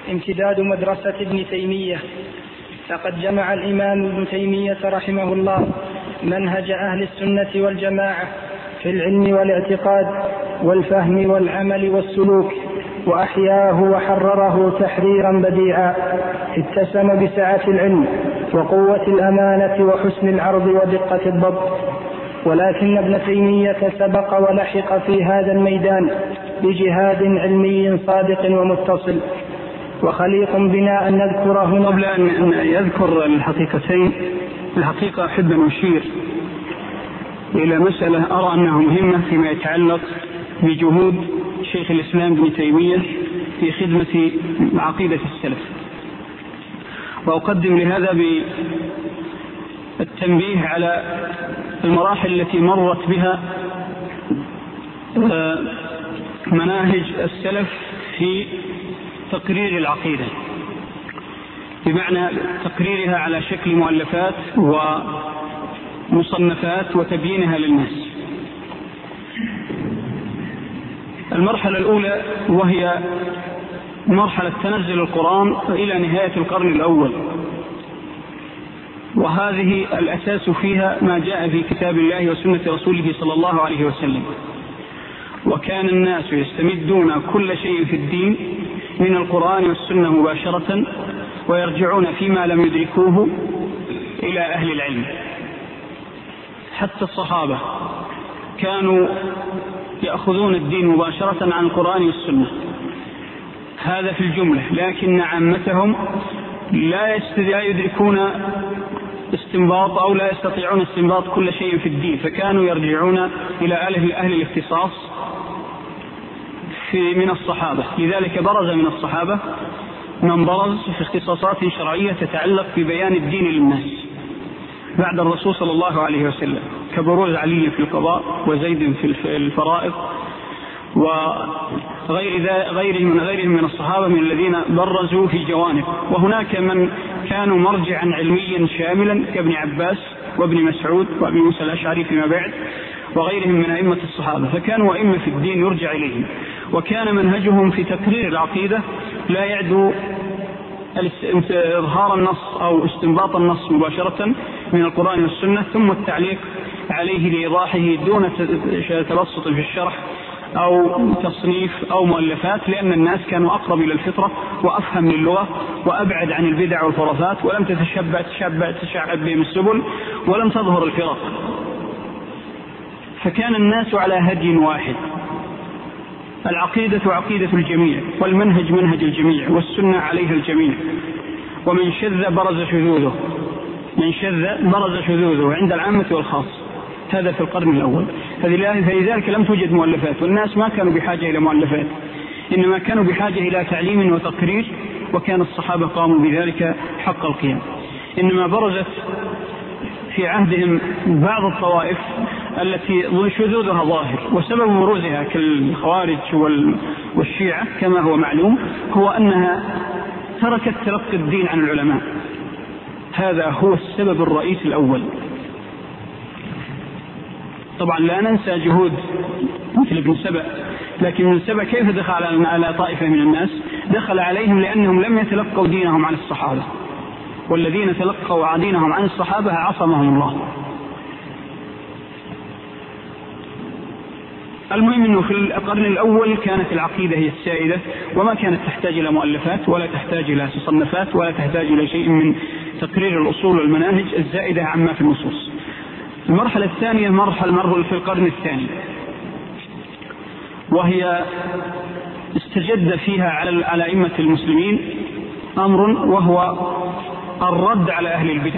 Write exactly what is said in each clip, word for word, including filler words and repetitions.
امتداد مدرسة ابن تيمية. لقد جمع الإمام ابن تيمية رحمه الله منهج أهل السنة والجماعة في العلم والاعتقاد والفهم والعمل والسلوك، وأحياه وحرره تحريرا بديعا اتسم بسعة العلم وقوة الأمانة وحسن العرض ودقة الضبط. ولكن ابن تيمية سبق ولحق في هذا الميدان بجهاد علمي صادق ومتصل وخليق بنا أن نذكر هنا. قبل أن يذكر الحقيقتين، الحقيقة أحب أن أشير إلى مسألة أرى أنها مهمة فيما يتعلق بجهود شيخ الإسلام ابن تيمية في خدمة عقيدة السلف، وأقدم لهذا بالتنبيه على المراحل التي مرت بها مناهج السلف في تقرير العقيدة، بمعنى تقريرها على شكل مؤلفات ومصنفات وتبيينها للناس. المرحلة الأولى وهي مرحلة تنزل القرآن إلى نهاية القرن الأول، وهذه الأساس فيها ما جاء في كتاب الله وسنة رسوله صلى الله عليه وسلم. وكان الناس يستمدون كل شيء في الدين من القرآن والسنة مباشرة، ويرجعون فيما لم يدركوه إلى أهل العلم. حتى الصحابة كانوا يأخذون الدين مباشرة عن القرآن والسنة، هذا في الجملة، لكن عامتهم لا يدركون استنباط أو لا يستطيعون استنباط كل شيء في الدين، فكانوا يرجعون إلى أهل الاختصاص في من الصحابة. لذلك برز من الصحابة من برز في اختصاصات شرعية تتعلق ببيان الدين للناس بعد الرسول صلى الله عليه وسلم، كبروز علي في القضاء وزيد في الفرائض وغير غيرهم من غيرهم من الصحابة من الذين برزوا في جوانب. وهناك من كانوا مرجعا علميا شاملا كابن عباس وابن مسعود وابن موسى الأشعري فيما بعد وغيرهم من أئمة الصحابة، فكانوا أئمة في الدين يرجع إليهم. وكان منهجهم في تقرير العقيدة لا يعدو إظهار النص أو استنباط النص مباشرة من القرآن والسنة ثم التعليق عليه لإيضاحه دون تبسط في الشرح أو تصنيف أو مؤلفات، لأن الناس كانوا أقرب إلى الفطرة وأفهم للغة وأبعد عن البدع والخرافات، ولم تتشبع تشبع تشعب بهم السبل ولم تظهر الفرق، فكان الناس على هدي واحد. العقيدة عقيدة الجميع، والمنهج منهج الجميع، والسنة عليها الجميع، ومن شذ برز شذوذه من شذ برز شذوذه عند العامة والخاص. هذا في القرن الأول، فلذلك لم توجد مؤلفات، والناس ما كانوا بحاجة إلى مؤلفات، إنما كانوا بحاجة إلى تعليم وتقرير، وكان الصحابة قاموا بذلك حق القيام. إنما برزت في عهدهم بعض الطوائف التي شذوذها ظاهر، وسبب بروزها كالخوارج والشيعة كما هو معلوم هو أنها تركت تلقي الدين عن العلماء. هذا هو السبب الرئيسي الأول. طبعا لا ننسى جهود مثل ابن سبأ، لكن ابن سبأ كيف دخل على طائفة من الناس؟ دخل عليهم لأنهم لم يتلقوا دينهم عن الصحابة، والذين تلقوا دينهم عن الصحابة عصمهم الله. المهم أنه في القرن الأول كانت العقيدة هي السائدة، وما كانت تحتاج إلى مؤلفات ولا تحتاج إلى تصنفات ولا تحتاج إلى شيء من تقرير الأصول والمناهج الزائدة عما في النصوص. المرحلة الثانية مرحلة مرحلة في القرن الثاني، وهي استجد فيها على على أئمة المسلمين أمر وهو الرد على أهل البدع،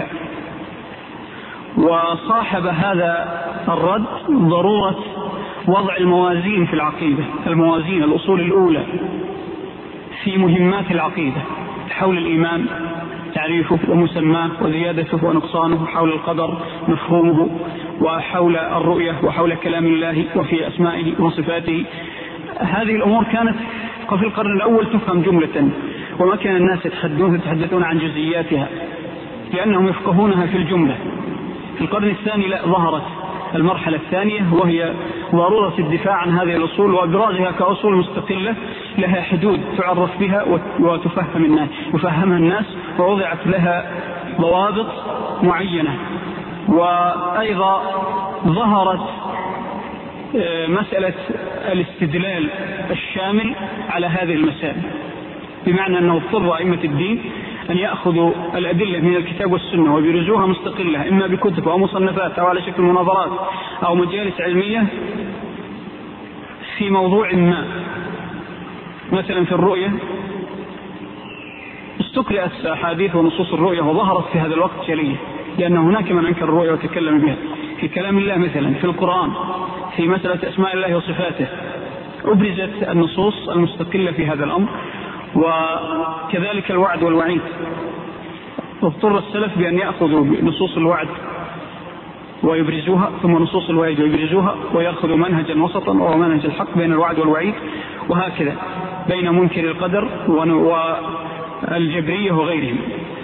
وصاحب هذا الرد ضرورة وضع الموازين في العقيدة، الموازين الأصول الأولى في مهمات العقيدة حول الإيمان، تعريفه ومسماه وزيادته ونقصانه، حول القدر مفهومه، وحول الرؤية، وحول كلام الله وفي أسمائه وصفاته. هذه الأمور كانت في القرن الأول تفهم جملة، وما كان الناس يتحدثون عن جزئياتها لأنهم يفقهونها في الجملة. في القرن الثاني لا، ظهرت المرحلة الثانية وهي ضرورة الدفاع عن هذه الأصول وإبرازها كأصول مستقلة لها حدود تعرف بها وتفهم الناس يفهمها الناس، ووضعت لها ضوابط معينة. وأيضا ظهرت مسألة الاستدلال الشامل على هذه المسائل، بمعنى أنه اضطر أئمة الدين أن يأخذوا الأدلة من الكتاب والسنة ويبرزوها مستقلة، إما بكتب أو مصنفات أو على شكل مناظرات أو مجالس علمية في موضوع ما. مثلا في الرؤية استقرأت أحاديث ونصوص الرؤية وظهرت في هذا الوقت جلية، لأن هناك من أنكر الرؤية وتكلم بها. في كلام الله مثلا في القرآن في مسألة أسماء الله وصفاته أبرزت النصوص المستقلة في هذا الأمر، وكذلك الوعد والوعيد. اضطر السلف بأن يأخذوا نصوص الوعد ويبرزوها، ثم نصوص الوعيد ويبرزوها، ويأخذوا منهجا وسطا وهو منهج الحق بين الوعد والوعيد، وهكذا بين منكر القدر والجبرية وغيرهم.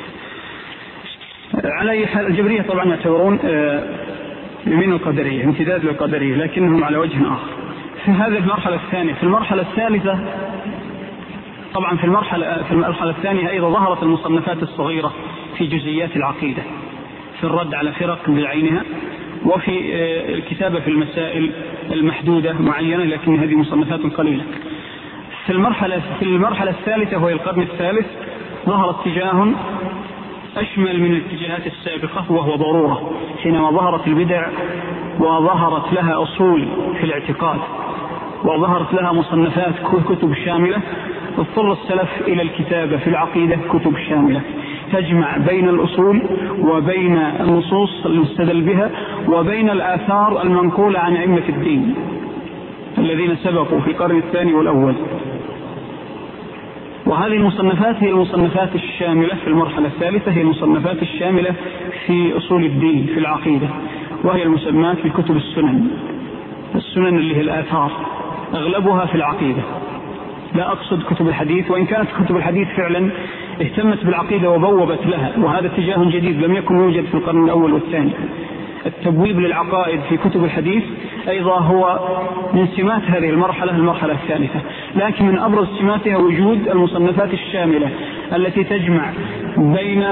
على أي حال الجبرية طبعا يعتبرون من القدرية، امتداد للقدرية، لكنهم على وجه آخر. في هذه المرحلة الثانية. في المرحلة الثالثة طبعا في المرحلة في المرحلة الثانية أيضا ظهرت المصنفات الصغيرة في جزئيات العقيدة، في الرد على فرق بعينها، وفي الكتابة في المسائل المحدودة معينة، لكن هذه مصنفات قليلة. في المرحلة في المرحلة الثالثة وهي القرن الثالث ظهر اتجاه أشمل من الاتجاهات السابقة، وهو ضرورة، حينما ظهرت البدع وظهرت لها أصول في الاعتقاد وظهرت لها مصنفات كتب شاملة. اضطر السلف إلى الكتابة في العقيدة كتب شاملة تجمع بين الأصول وبين النصوص المستدل بها وبين الآثار المنقولة عن أئمة الدين الذين سبقوا في القرن الثاني والأول. وهذه المصنفات هي المصنفات الشاملة في المرحلة الثالثة، هي المصنفات الشاملة في أصول الدين في العقيدة، وهي المسمات بكتب السنن. السنن اللي هي الآثار أغلبها في العقيدة، لا أقصد كتب الحديث، وإن كانت كتب الحديث فعلا اهتمت بالعقيدة وبوبت لها، وهذا اتجاه جديد لم يكن يوجد في القرن الأول والثاني. التبويب للعقائد في كتب الحديث أيضا هو من سمات هذه المرحلة المرحلة الثالثة، لكن من أبرز سماتها وجود المصنفات الشاملة التي تجمع بين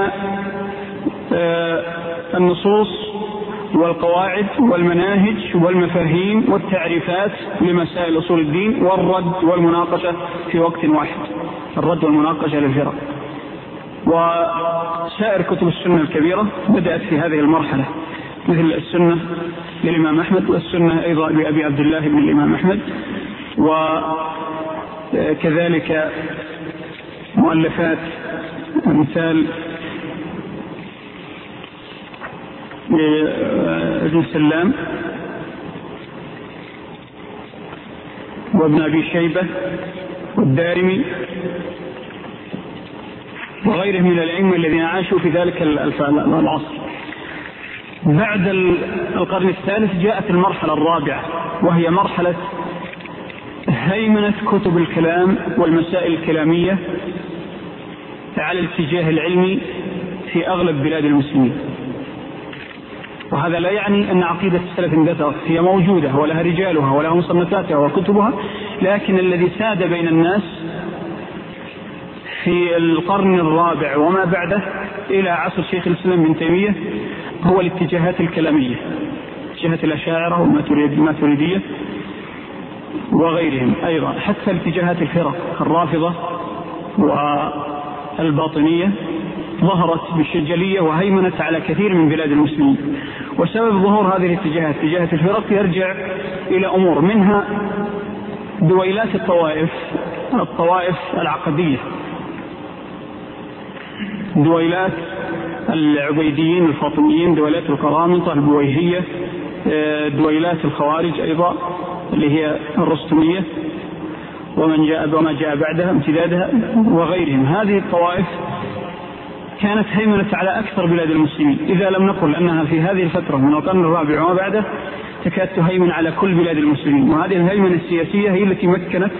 النصوص والقواعد والمناهج والمفاهيم والتعريفات لمسائل أصول الدين، والرد والمناقشة في وقت واحد، الرد والمناقشة للفرق. وسائر كتب السنة الكبيرة بدأت في هذه المرحلة، مثل السنة للإمام أحمد، والسنة أيضا لأبي عبد الله بن الإمام أحمد، وكذلك مؤلفات مثال ابن سلام وابن أبي شيبة والدارمي وغيرهم من الأئمة الذين عاشوا في ذلك العصر. بعد القرن الثالث جاءت المرحلة الرابعة، وهي مرحلة هيمنة كتب الكلام والمسائل الكلامية على الاتجاه العلمي في أغلب بلاد المسلمين. وهذا لا يعني أن عقيدة السلف اندثرت، هي موجودة ولها رجالها ولها مصنفاتها وكتبها، لكن الذي ساد بين الناس في القرن الرابع وما بعده إلى عصر شيخ الإسلام ابن تيمية هو الاتجاهات الكلامية، اتجاهات الأشاعرة والماتريدية وغيرهم، أيضا حتى الاتجاهات الفرق الرافضة والباطنية ظهرت بشجلية وهيمنت على كثير من بلاد المسلمين. وسبب ظهور هذه الاتجاهات اتجاهات الفرق يرجع إلى أمور، منها دويلات الطوائف الطوائف العقدية، دويلات العبيديين الفاطميين، دويلات القرامطة البويهية، دويلات الخوارج أيضا اللي هي الرستمية ومن جاء وما جاء بعدها امتدادها وغيرهم. هذه الطوائف كانت هيمنت على أكثر بلاد المسلمين، إذا لم نقل أنها في هذه الفترة من القرن الرابع وما بعده تكاد تهيمن على كل بلاد المسلمين. وهذه الهيمنة السياسية هي التي مكنت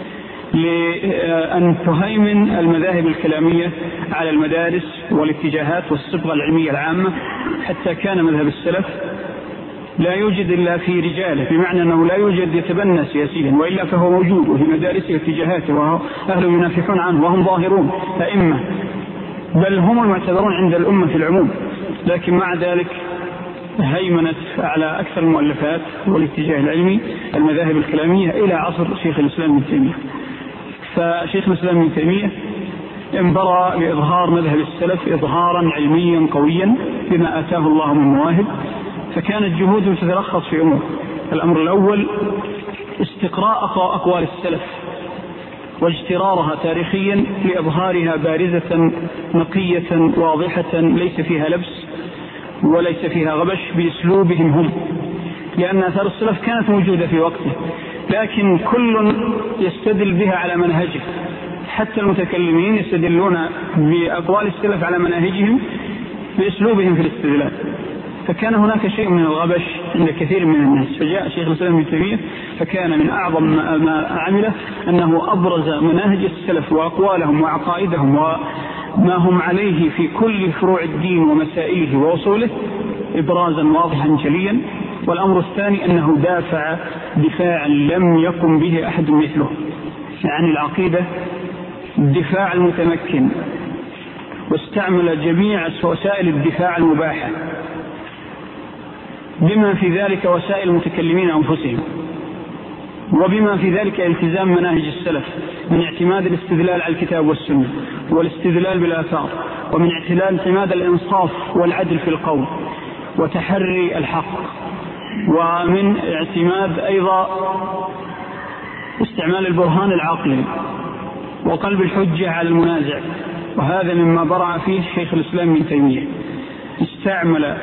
لأن تهيمن المذاهب الكلامية على المدارس والاتجاهات والصبغة العلمية العامة، حتى كان مذهب السلف لا يوجد إلا في رجاله، بمعنى أنه لا يوجد يتبنى سياسيا، وإلا فهو موجود وفي مدارسه واتجاهاته وأهله ينافحون عنه وهم ظاهرون أئمة، بل هم المعتبرون عند الأمة في العموم. لكن مع ذلك هيمنت على أكثر المؤلفات والاتجاه العلمي المذاهب الكلامية إلى عصر شيخ الإسلام ابن تيمية. فشيخ الإسلام ابن تيمية انبرى بإظهار مذهب السلف إظهارا علميا قويا بما آتاه الله من مواهب، فكانت جهوده تتلخص في أمور. الأمر الأول استقراء أقوال السلف واجترارها تاريخيا لإظهارها بارزة نقية واضحة ليس فيها لبس وليس فيها غبش بأسلوبهم هم، لأن آثار السلف كانت موجودة في وقته، لكن كل يستدل بها على منهجه. حتى المتكلمين يستدلون بأقوال السلف على مناهجهم بأسلوبهم في الاستدلال، فكان هناك شيء من الغبش عند كثير من الناس. فجاء شيخ الإسلام ابن تيمية فكان من أعظم ما عمله أنه أبرز مناهج السلف وأقوالهم وعقائدهم وما هم عليه في كل فروع الدين ومسائله ووصوله إبرازا واضحا جليا. والأمر الثاني أنه دافع دفاعا لم يقم به أحد مثله عن العقيدة، الدفاع المتمكن، واستعمل جميع وسائل الدفاع المباحة بما في ذلك وسائل المتكلمين أنفسهم، وبما في ذلك التزام مناهج السلف من اعتماد الاستدلال على الكتاب والسنة والاستدلال بالآثار، ومن اعتماد الإنصاف والعدل في القول وتحري الحق، ومن اعتماد أيضا استعمال البرهان العقلي وقلب الحجة على المنازع. وهذا مما برع فيه شيخ الإسلام ابن تيمية، استعمل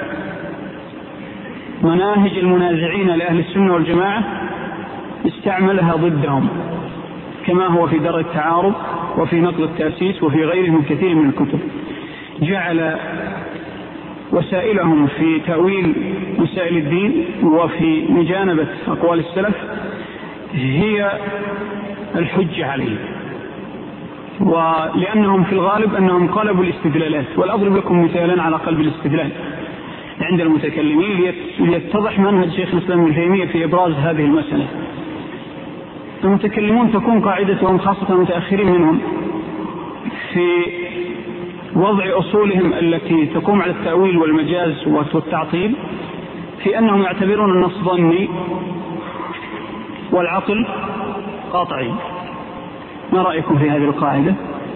مناهج المنازعين لأهل السنة والجماعة استعملها ضدهم، كما هو في درء التعارض وفي نقد التأسيس وفي غيره من كثير من الكتب. جعل وسائلهم في تأويل مسائل الدين وفي مجانبة أقوال السلف هي الحجة عليه، ولأنهم في الغالب أنهم قلبوا الاستدلالات. والأضرب لكم مثالا على قلب الاستدلال عند المتكلمين ليتضح منهج شيخ الإسلام ابن تيمية في إبراز هذه المسألة. المتكلمون تكون قاعدتهم خاصة المتأخرين منهم في وضع أصولهم التي تقوم على التأويل والمجاز والتعطيل في أنهم يعتبرون النص ظني والعقل قاطعي. ما رأيكم في هذه القاعدة؟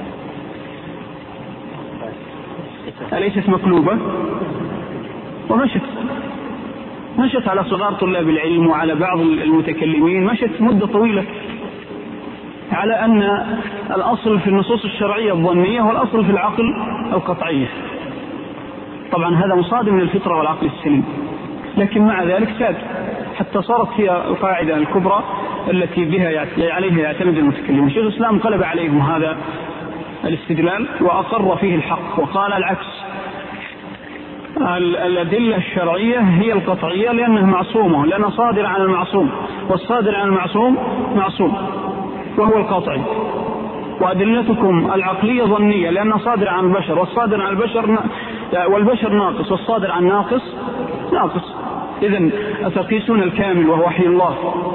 أليست مقلوبة؟ ومشت مشت على صغار طلاب العلم وعلى بعض المتكلمين، مشت مدة طويلة على أن الأصل في النصوص الشرعية الظنية والأصل في العقل القطعية. طبعا هذا مصادم من الفطرة والعقل السليم، لكن مع ذلك ساد حتى صارت هي القاعدة الكبرى التي بها عليها يعتمد المتكلمون. شيخ الإسلام قلب عليهم هذا الاستدلال وأقر فيه الحق وقال العكس، الأدلة الشرعية هي القطعية لأنها معصومة، لأنها صادرة عن المعصوم، والصادر عن المعصوم معصوم وهو القطعي. وأدلتكم العقلية ظنية لأنها صادرة عن البشر، والصادر عن البشر والبشر ناقص، والصادر عن ناقص ناقص. إذن أتقيسون الكامل وهو وحي الله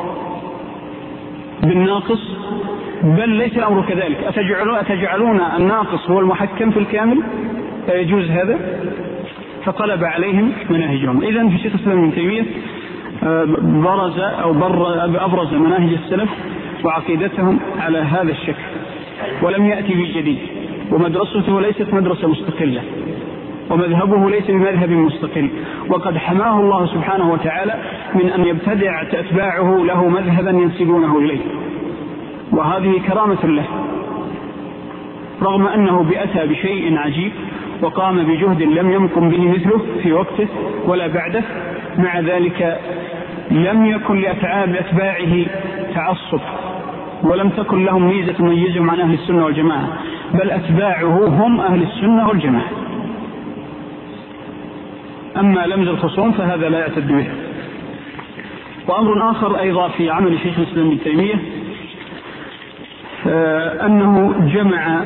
بالناقص؟ بل ليس الأمر كذلك. أتجعلون, أتجعلون الناقص هو المحكم في الكامل؟ فيجوز هذا؟ فقلب عليهم مناهجهم. إذن في شيخ الإسلام ابن تيمية برز أو أبرز مناهج السلف وعقيدتهم على هذا الشكل، ولم يأتي بجديد، ومدرسته ليست مدرسة مستقلة، ومذهبه ليس بمذهب مستقل، وقد حماه الله سبحانه وتعالى من أن يبتدع أتباعه له مذهبا ينسبونه إليه، وهذه كرامة له، رغم أنه بأتى بشيء عجيب وقام بجهد لم يمكن به مثله في وقته ولا بعده. مع ذلك لم يكن لأتعاب أتباعه تعصب، ولم تكن لهم ميزة تميزهم عن أهل السنة والجماعة، بل أتباعه هم أهل السنة والجماعة. أما لمز الخصوم فهذا لا يعتد به. وأمر آخر أيضا في عمل شيخ الإسلام ابن تيمية أنه جمع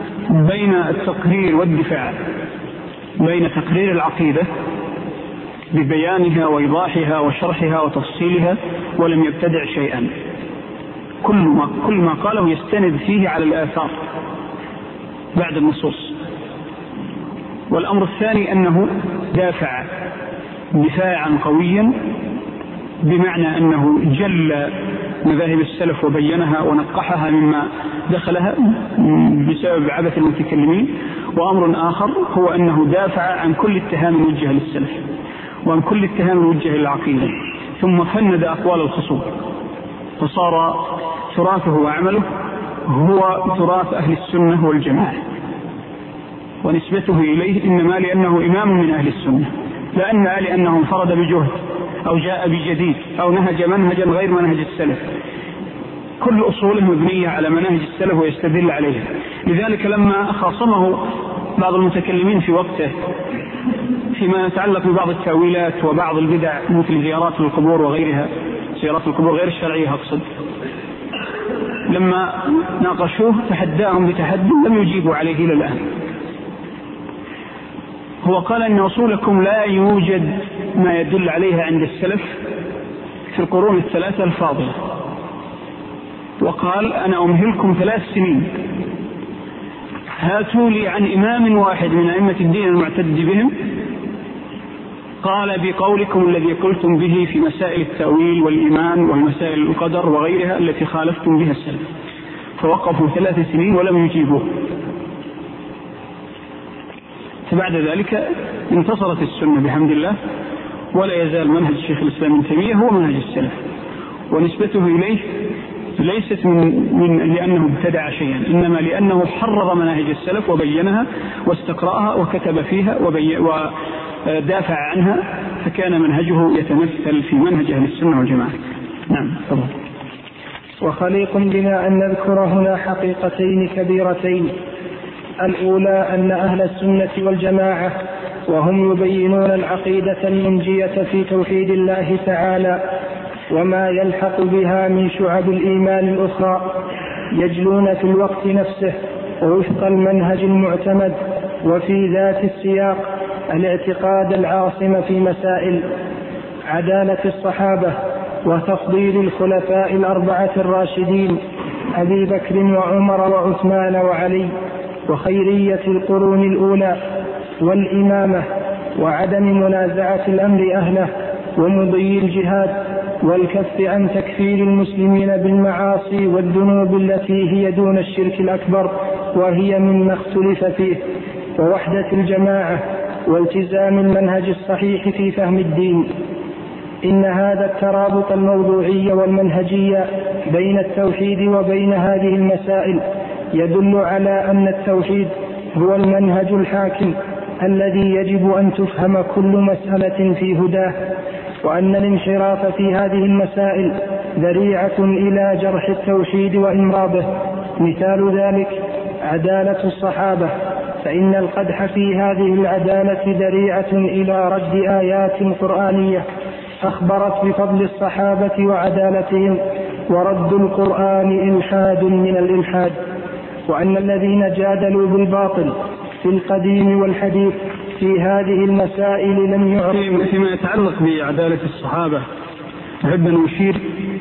بين التقرير والدفاع، بين تقرير العقيدة ببيانها وإيضاحها وشرحها وتفصيلها، ولم يبتدع شيئا. كل ما, كل ما قاله يستند فيه على الآثار بعد النصوص. والأمر الثاني أنه دافع دفاعا قويا، بمعنى أنه جل مذاهب السلف وبينها ونقحها مما دخلها بسبب عبث المتكلمين. وأمر آخر هو أنه دافع عن كل اتهام موجه للسلف وعن كل اتهام موجه للعقيدة، ثم فند أقوال الخصوم، فصار تراثه وعمله هو تراث أهل السنة والجماعة، ونسبته إليه إنما لأنه إمام من أهل السنة، لأن لأنه انفرد بجهد أو جاء بجديد أو نهج منهجا غير منهج السلف. كل أصوله مبنية على منهج السلف ويستدل عليها. لذلك لما خاصمه بعض المتكلمين في وقته فيما يتعلق ببعض التأويلات وبعض البدع مثل زيارات القبور وغيرها، زيارات القبور غير الشرعية أقصد، لما ناقشوه تحداهم بتحدي لم يجيبوا عليه إلى الآن. هو قال أن أصولكم لا يوجد ما يدل عليها عند السلف في القرون الثلاثة الفاضلة، وقال أنا أمهلكم ثلاث سنين هاتوا لي عن إمام واحد من أئمة الدين المعتد بهم قال بقولكم الذي قلتم به في مسائل التأويل والإيمان والمسائل القدر وغيرها التي خالفتم بها السلف. فوقفوا ثلاث سنين ولم يجيبوه. فبعد ذلك انتصرت السنة بحمد الله، ولا يزال منهج شيخ الإسلام ابن تيمية هو منهج السلف، ونسبته إليه ليست من, من لأنه ابتدع شيئا، إنما لأنه حرر مناهج السلف وبينها واستقرأها وكتب فيها ودافع عنها، فكان منهجه يتمثل في منهج أهل السنة والجماعة. نعم طبعا. وخليق بنا أن نذكر هنا حقيقتين كبيرتين. الأولى أن أهل السنة والجماعة وهم يبينون العقيدة المنجية في توحيد الله تعالى وما يلحق بها من شعب الإيمان الأخرى، يجلون في الوقت نفسه ووفق المنهج المعتمد وفي ذات السياق الاعتقاد العاصم في مسائل عدالة الصحابة وتفضيل الخلفاء الأربعة الراشدين أبي بكر وعمر وعثمان وعلي، وخيرية القرون الأولى والإمامة وعدم منازعة الأمر أهله ومضي الجهاد والكف عن تكفير المسلمين بالمعاصي والذنوب التي هي دون الشرك الأكبر وهي مما اختلف فيه، ووحدة الجماعة والتزام المنهج الصحيح في فهم الدين. إن هذا الترابط الموضوعي والمنهجي بين التوحيد وبين هذه المسائل يدل على أن التوحيد هو المنهج الحاكم الذي يجب أن تفهم كل مسألة في هداه، وأن الانحراف في هذه المسائل ذريعة إلى جرح التوحيد وإمراضه. مثال ذلك عدالة الصحابة، فإن القدح في هذه العدالة ذريعة إلى رد آيات قرآنية أخبرت بفضل الصحابة وعدالتهم، ورد القرآن إلحاد من الإلحاد. وأن الذين جادلوا بالباطل في القديم والحديث في هذه المسائل لم يعرفوا. فيما يتعلق بعدالة الصحابة أحب أن أشير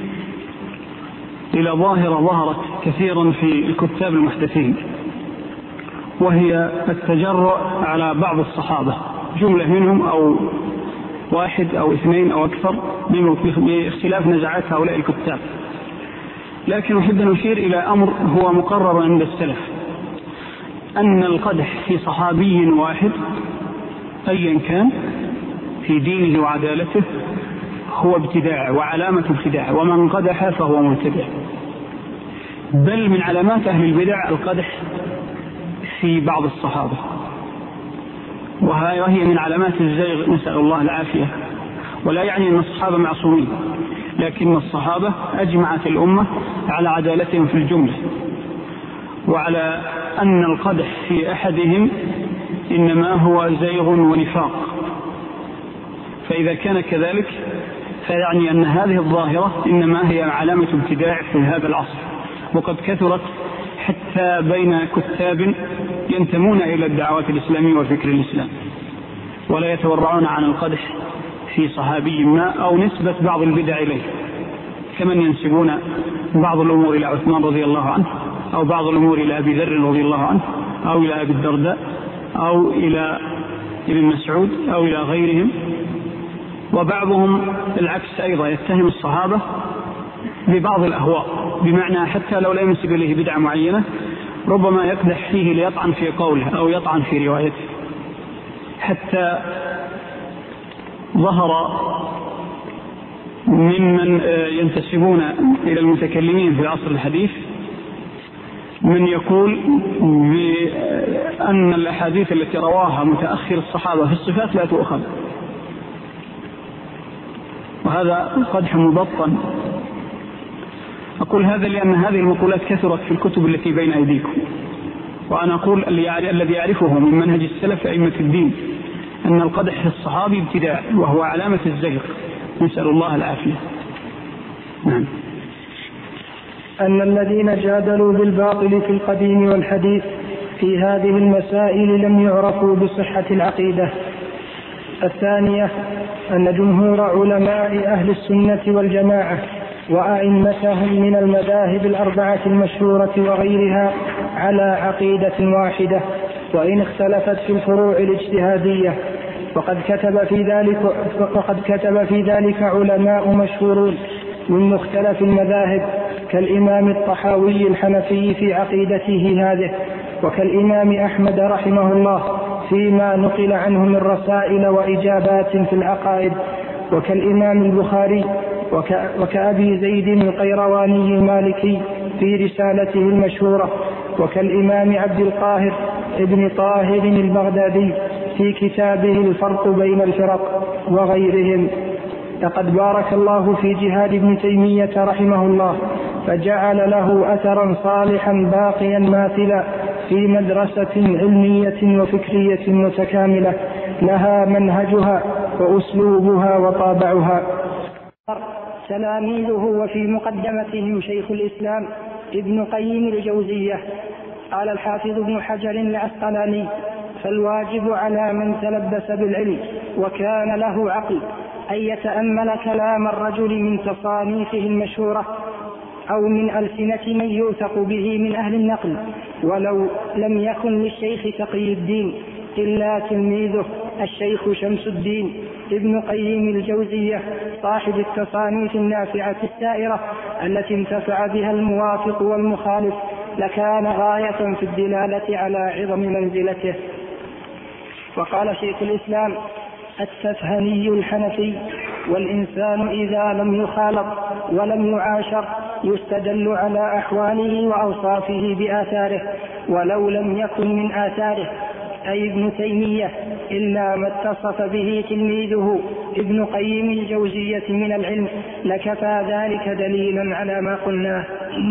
إلى ظاهرة ظهرت كثيرا في الكتاب المحدثين، وهي التجرؤ على بعض الصحابة، جملة منهم أو واحد أو اثنين أو أكثر باختلاف نزعات هؤلاء الكتاب. لكن أحب أن أشير إلى أمر هو مقرر عند السلف، أن القدح في صحابي واحد أيا كان في دينه وعدالته هو ابتداع وعلامة ابتداع، ومن قدح فهو مبتدع. بل من علامات أهل البدع القدح في بعض الصحابة، وهي من علامات الزيغ، نسأل الله العافية. ولا يعني أن الصحابة معصومين، لكن الصحابة أجمعت الأمة على عدالتهم في الجملة، وعلى أن القدح في أحدهم إنما هو زيغ ونفاق. فإذا كان كذلك فيعني أن هذه الظاهرة إنما هي علامة ابتداع في هذا العصر، وقد كثرت حتى بين كتاب ينتمون إلى الدعوات الإسلامية وفكر الإسلام، ولا يتورعون عن القدح في صحابي ما أو نسبة بعض البدع إليه، كمن ينسبون بعض الأمور إلى عثمان رضي الله عنه، أو بعض الأمور إلى أبي ذر رضي الله عنه، أو إلى أبي الدرداء، أو إلى ابن مسعود، أو إلى غيرهم. وبعضهم العكس أيضا، يتهم الصحابة ببعض الأهواء، بمعنى حتى لو لا ينسب إليه بدعة معينة ربما يقدح فيه ليطعن في قوله أو يطعن في روايته. حتى ظهر ممن ينتسبون إلى المتكلمين في العصر الحديث من يقول بأن الأحاديث التي رواها متأخر الصحابة في الصفات لا تؤخذ، وهذا قدح مبطن. أقول هذا لأن هذه المقولات كثرت في الكتب التي بين أيديكم، وأنا أقول الذي يعرفه من منهج السلف أئمة الدين أن القدح في الصحابي ابتداع، وهو علامة الزيغ، نسأل الله العافية. نعم. أن الذين جادلوا بالباطل في القديم والحديث في هذه المسائل لم يعرفوا بصحة العقيدة. الثانية أن جمهور علماء أهل السنة والجماعة وأئمتهم من المذاهب الأربعة المشهورة وغيرها على عقيدة واحدة، وإن اختلفت في الفروع الاجتهادية. وقد كتب في ذلك وقد كتب في ذلك علماء مشهورون من مختلف المذاهب، كالإمام الطحاوي الحنفي في عقيدته هذه، وكالإمام أحمد رحمه الله فيما نقل عنه من رسائل وإجابات في العقائد، وكالإمام البخاري، وكأبي زيد القيرواني المالكي في رسالته المشهورة، وكالإمام عبد القاهر ابن طاهر البغدادي في كتابه الفرق بين الفرق، وغيرهم. لقد بارك الله في جهاد ابن تيمية رحمه الله، فجعل له أثرا صالحا باقيا ماثلا في مدرسة علمية وفكرية متكاملة لها منهجها وأسلوبها وطابعها. تلاميذه وفي مقدمتهم شيخ الإسلام ابن قيم الجوزية. قال الحافظ ابن حجر العسقلاني: فالواجب على من تلبس بالعلم وكان له عقل أن يتأمل كلام الرجل من تصانيفه المشهورة أو من ألسنة من يوثق به من أهل النقل، ولو لم يكن للشيخ تقي الدين إلا تلميذه الشيخ شمس الدين ابن قيم الجوزية صاحب التصانيف النافعة السائرة التي انتفع بها الموافق والمخالف، لكان غاية في الدلالة على عظم منزلته. وقال شيخ الإسلام التفهني الحنفي: والإنسان إذا لم يخالط ولم يعاشر يستدل على أحواله وأوصافه بآثاره، ولو لم يكن من آثاره أي ابن تيمية إلا ما اتصف به تلميذه ابن قيم الجوزية من العلم لكفى ذلك دليلا على ما قلناه.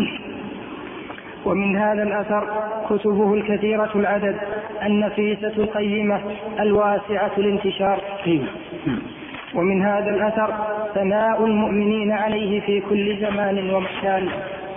ومن هذا الأثر كتبه الكثيرة العدد النفيسة القيمة الواسعة الانتشار. ومن هذا الأثر ثناء المؤمنين عليه في كل زمان ومكان.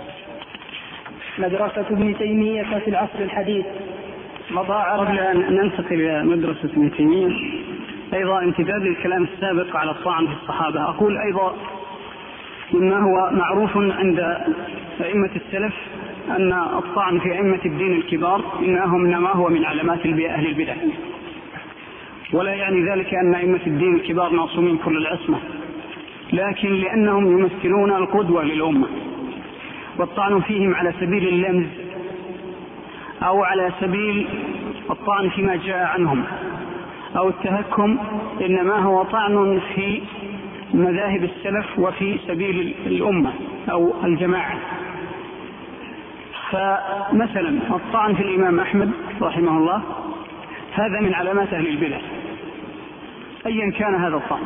مدرسة ابن تيمية في العصر الحديث. قبل أن ننتقل إلى مدرسة ابن تيمية أيضا امتداد للكلام السابق على الطعن في الصحابة، أقول أيضا مما هو معروف عند أئمة السلف أن الطعن في أئمة الدين الكبار إنما هو من علامات أهل البدع، ولا يعني ذلك أن أئمة الدين الكبار معصومين كل العصمة، لكن لأنهم يمثلون القدوة للأمة، والطعن فيهم على سبيل اللمز أو على سبيل الطعن فيما جاء عنهم أو التهكم إنما هو طعن في مذاهب السلف وفي سبيل الأمة أو الجماعة. فمثلا الطعن في الإمام أحمد رحمه الله هذا من علامات أهل البدع أيا كان هذا الطعن،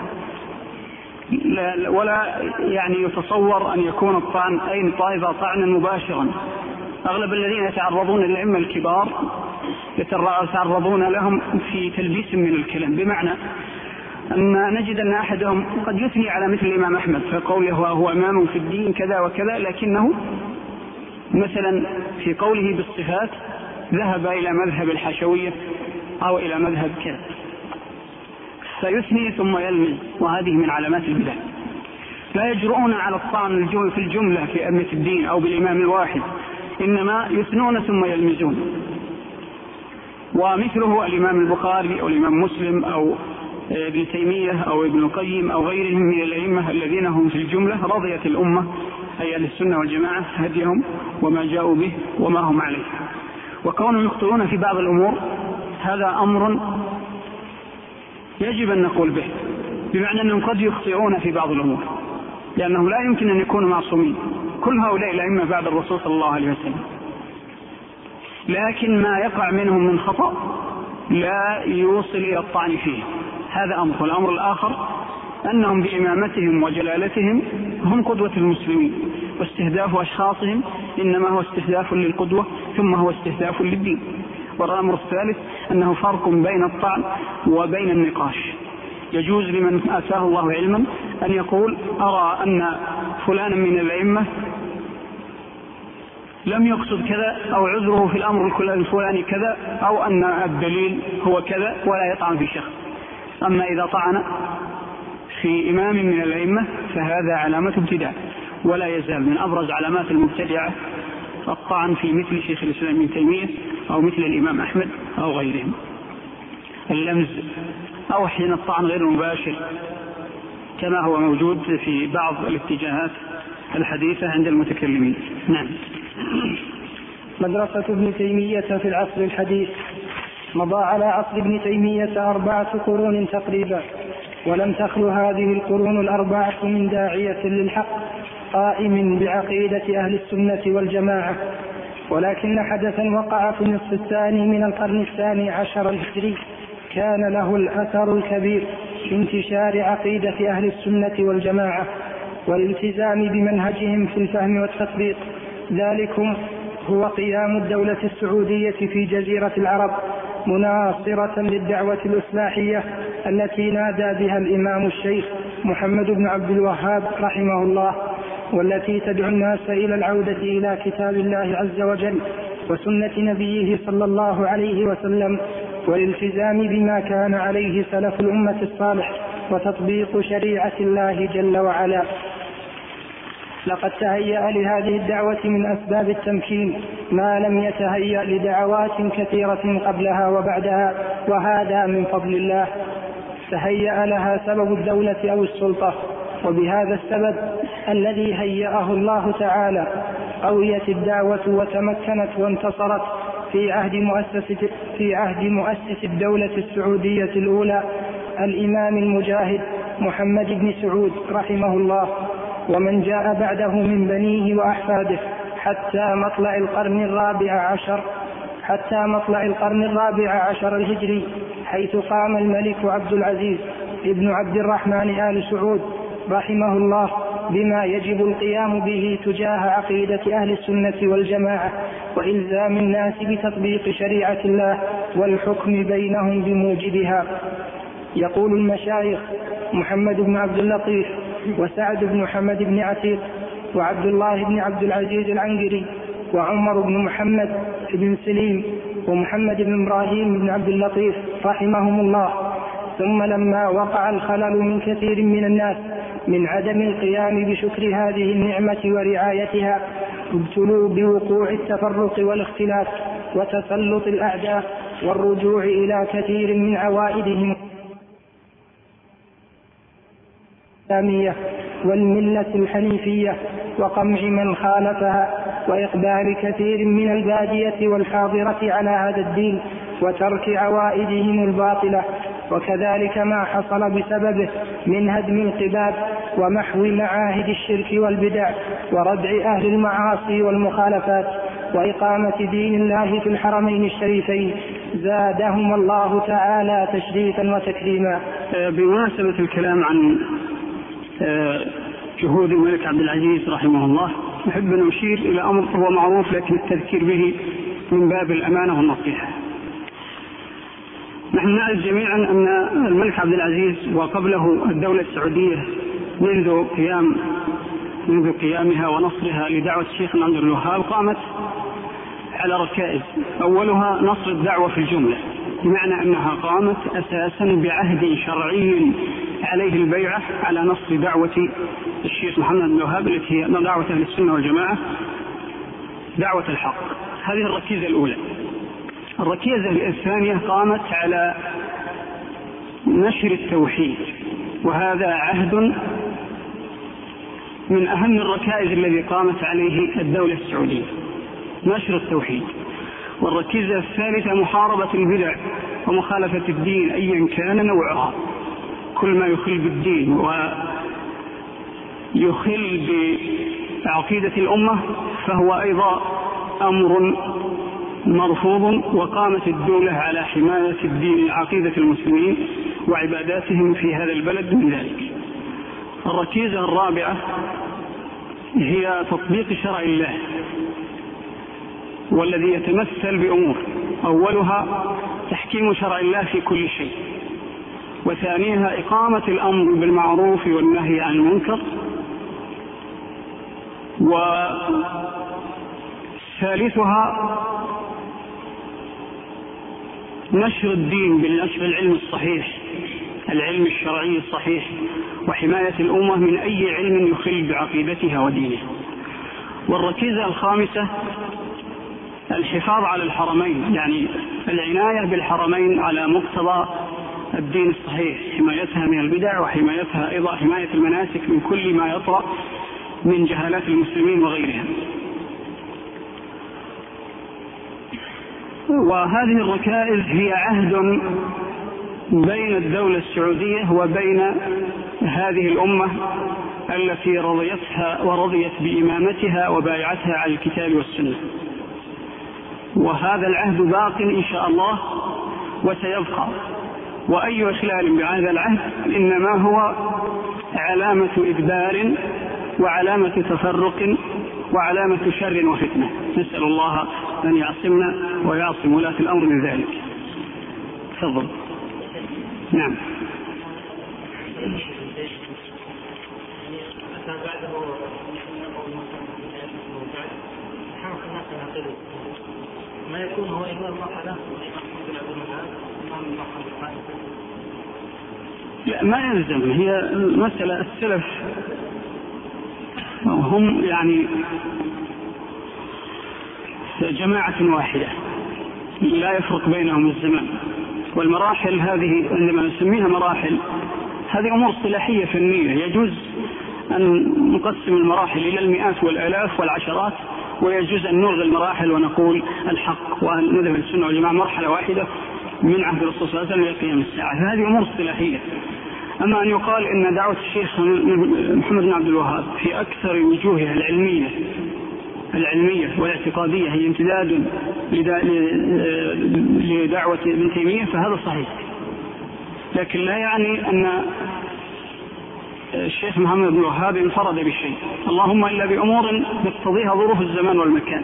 ولا يعني يتصور أن يكون الطعن أي طائفة طعنا مباشرا. أغلب الذين يتعرضون للأئمة الكبار يتعرضون لهم في تلبيس من الكلام، بمعنى أن نجد أن أحدهم قد يثني على مثل الإمام أحمد فقوله هو إمام في الدين كذا وكذا، لكنه مثلا في قوله بالصفات ذهب إلى مذهب الحشوية أو إلى مذهب كذا. فيثني ثم يلمز، وهذه من علامات البدع. لا يجرؤون على الطعن في الجملة في أئمة الدين أو بالإمام الواحد، إنما يثنون ثم يلمزون. ومثله الإمام البخاري أو الإمام مسلم أو ابن تيمية أو ابن القيم أو غيرهم من الأئمة الذين هم في الجملة رضيت الأمة أي أهل السنة والجماعة هديهم وما جاءوا به وما هم عليه. وكونهم يخطئون في بعض الأمور هذا أمر يجب أن نقول به، بمعنى أنهم قد يخطئون في بعض الأمور، لأنه لا يمكن أن يكونوا معصومين كل هؤلاء الأئمة بعد الرسول صلى الله عليه وسلم، لكن ما يقع منهم من خطأ لا يوصل إلى الطعن فيه، هذا أمر. والأمر الآخر أنهم بإمامتهم وجلالتهم هم قدوة المسلمين، واستهداف أشخاصهم إنما هو استهداف للقدوة ثم هو استهداف للدين. والأمر الثالث أنه فرق بين الطعن وبين النقاش. يجوز لمن آتاه الله علما أن يقول أرى أن فلانا من الأئمة لم يقصد كذا، أو عذره في الأمر الفلاني كذا، أو أن الدليل هو كذا، ولا يطعن في شخص. أما إذا طعن في إمام من الأئمة فهذا علامة ابتداع، ولا يزال من أبرز علامات المبتدعة الطعن في مثل شيخ الإسلام ابن تيمية أو مثل الإمام أحمد أو غيرهم، اللمز أو حين الطعن غير مباشر كما هو موجود في بعض الاتجاهات الحديثة عند المتكلمين. نعم. مدرسة ابن تيمية في العصر الحديث. مضى على عصر ابن تيمية أربعة قرون تقريبا، ولم تخلو هذه القرون الأربعة من داعية للحق قائم بعقيدة أهل السنة والجماعة، ولكن حدثا وقع في النصف الثاني من القرن الثاني عشر الهجري كان له الأثر الكبير في انتشار عقيدة أهل السنة والجماعة والالتزام بمنهجهم في الفهم والتطبيق. ذلكم هو قيام الدولة السعودية في جزيرة العرب مناصرة للدعوة الإصلاحية التي نادى بها الإمام الشيخ محمد بن عبد الوهاب رحمه الله، والتي تدعو الناس إلى العودة إلى كتاب الله عز وجل وسنة نبيه صلى الله عليه وسلم، والالتزام بما كان عليه سلف الأمة الصالح وتطبيق شريعة الله جل وعلا. لقد تهيأ لهذه الدعوة من أسباب التمكين ما لم يتهيأ لدعوات كثيرة قبلها وبعدها، وهذا من فضل الله. تهيأ لها سبب الدولة أو السلطة، وبهذا السبب الذي هيأه الله تعالى قويت الدعوة وتمكنت وانتصرت في عهد مؤسس في عهد مؤسس الدولة السعودية الأولى الإمام المجاهد محمد بن سعود رحمه الله، ومن جاء بعده من بنيه وأحفاده حتى مطلع القرن الرابع عشر حتى مطلع القرن الرابع عشر الهجري، حيث قام الملك عبد العزيز ابن عبد الرحمن آل سعود رحمه الله بما يجب القيام به تجاه عقيدة أهل السنة والجماعة وإلزام الناس بتطبيق شريعة الله والحكم بينهم بموجبها. يقول المشايخ محمد بن عبد اللطيف وسعد بن محمد بن عتيق وعبد الله بن عبد العزيز العنقري وعمر بن محمد بن سليم ومحمد بن إبراهيم بن عبد اللطيف رحمهم الله: ثم لما وقع الخلل من كثير من الناس من عدم القيام بشكر هذه النعمة ورعايتها، ابتلوا بوقوع التفرق والاختلاف وتسلط الأعداء والرجوع إلى كثير من عوائدهم الإسلامية والملة الحنيفية وقمع من خالفها، وإقبال كثير من البادية والحاضرة على هذا الدين وترك عوائدهم الباطلة، وكذلك ما حصل بسببه من هدم القباب ومحو معاهد الشرك والبدع وردع أهل المعاصي والمخالفات وإقامة دين الله في الحرمين الشريفين، زادهم الله تعالى تشريفا وتكريما. بمناسبة الكلام عن جهود الملك عبد العزيز رحمه الله، نحب أن نشير إلى أمر هو معروف لكن التذكير به من باب الأمانة والنصيحة. نحن نعرف جميعا أن الملك عبد العزيز وقبله الدولة السعودية منذ قيام منذ قيامها ونصرها لدعوة الشيخ محمد بن الوهاب قامت على ركائز، أولها نصر الدعوة في الجملة، بمعنى أنها قامت أساسا بعهد شرعي عليه البيعة على نص دعوة الشيخ محمد بن الوهاب التي هي دعوة أهل السنة والجماعة، دعوة الحق. هذه الركيزة الأولى. الركيزة الثانية قامت على نشر التوحيد، وهذا عهد من أهم الركائز الذي قامت عليه الدولة السعودية، نشر التوحيد. والركيزة الثالثة محاربة البدع ومخالفة الدين أيا كان نوعها، كل ما يخل بالدين ويخل بعقيدة الأمة فهو أيضا أمر مرفوض. وقامت الدولة على حماية الدين عقيدة المسلمين وعباداتهم في هذا البلد من ذلك. الركيزة الرابعة هي تطبيق شرع الله، والذي يتمثل بأمور: أولها تحكيم شرع الله في كل شيء، وثانيها إقامة الأمر بالمعروف والنهي عن المنكر، وثالثها نشر الدين بالنشر العلم الصحيح، العلم الشرعي الصحيح، وحماية الأمة من أي علم يخل بعقيدتها ودينها. والركيزة الخامسة الحفاظ على الحرمين، يعني العناية بالحرمين على مقتضى الدين الصحيح، حمايتها من البدع وحمايتها أيضا حماية المناسك من كل ما يطرأ من جهالات المسلمين وغيرها. وهذه الركائز هي عهد بين الدولة السعودية وبين هذه الأمة التي رضيتها ورضيت بإمامتها وبايعتها على الكتاب والسنة. وهذا العهد باق إن شاء الله وسيبقى، وأي إخلال بهذا العهد إنما هو علامة إدبار وعلامة تفرق وعلامة شر وفتنة. نسأل الله أن يعصمنا ويعصم ولاة الأمر من ذلك. تفضل. نعم. ما يكون هو إمام مرحلة لا، ما يلزم. هي مسألة السلف هم يعني جماعة واحدة لا يفرق بينهم الزمان. والمراحل هذه عندما نسميها مراحل هذه أمور اصطلاحية فنية، يجوز أن نقسم المراحل إلى المئات والآلاف والعشرات، ويجوز أن نلغي المراحل ونقول الحق وأن نذهب السنة والجماعة مرحلة واحدة من عهد الرسول صلى الله عليه وسلم إلى قيام الساعة. هذه أمور اصطلاحية. أما أن يقال إن دعوة الشيخ محمد بن عبد الوهاب في أكثر وجوهها العلمية العلمية والاعتقادية هي امتداد لدعوة ابن تيمية فهذا صحيح، لكن لا يعني أن الشيخ محمد بن الوهاب انفرد بشيء، اللهم إلا بأمور تقتضيها ظروف الزمان والمكان.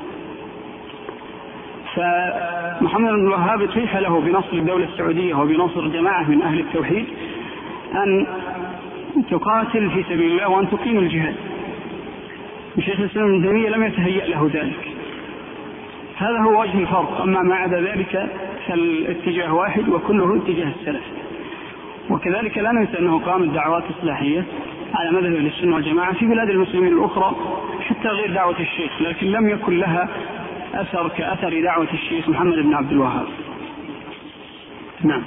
فمحمد بن الوهاب اتيح له بنصر الدولة السعودية وبنصر جماعة من أهل التوحيد أن تقاتل في سبيل الله وأن تقيم الجهاد. الشيخ الإسلام ابن تيمية لم يتهيأ له ذلك. هذا هو وجه الفرق. أما ما عدا ذلك فالاتجاه واحد وكله اتجاه السلف. وكذلك لا ننسى أنه قامت دعوات إصلاحية على مذهب السنة والجماعة في بلاد المسلمين الأخرى حتى غير دعوة الشيخ، لكن لم يكن لها أثر كأثر دعوة الشيخ محمد بن عبد الوهاب. نعم.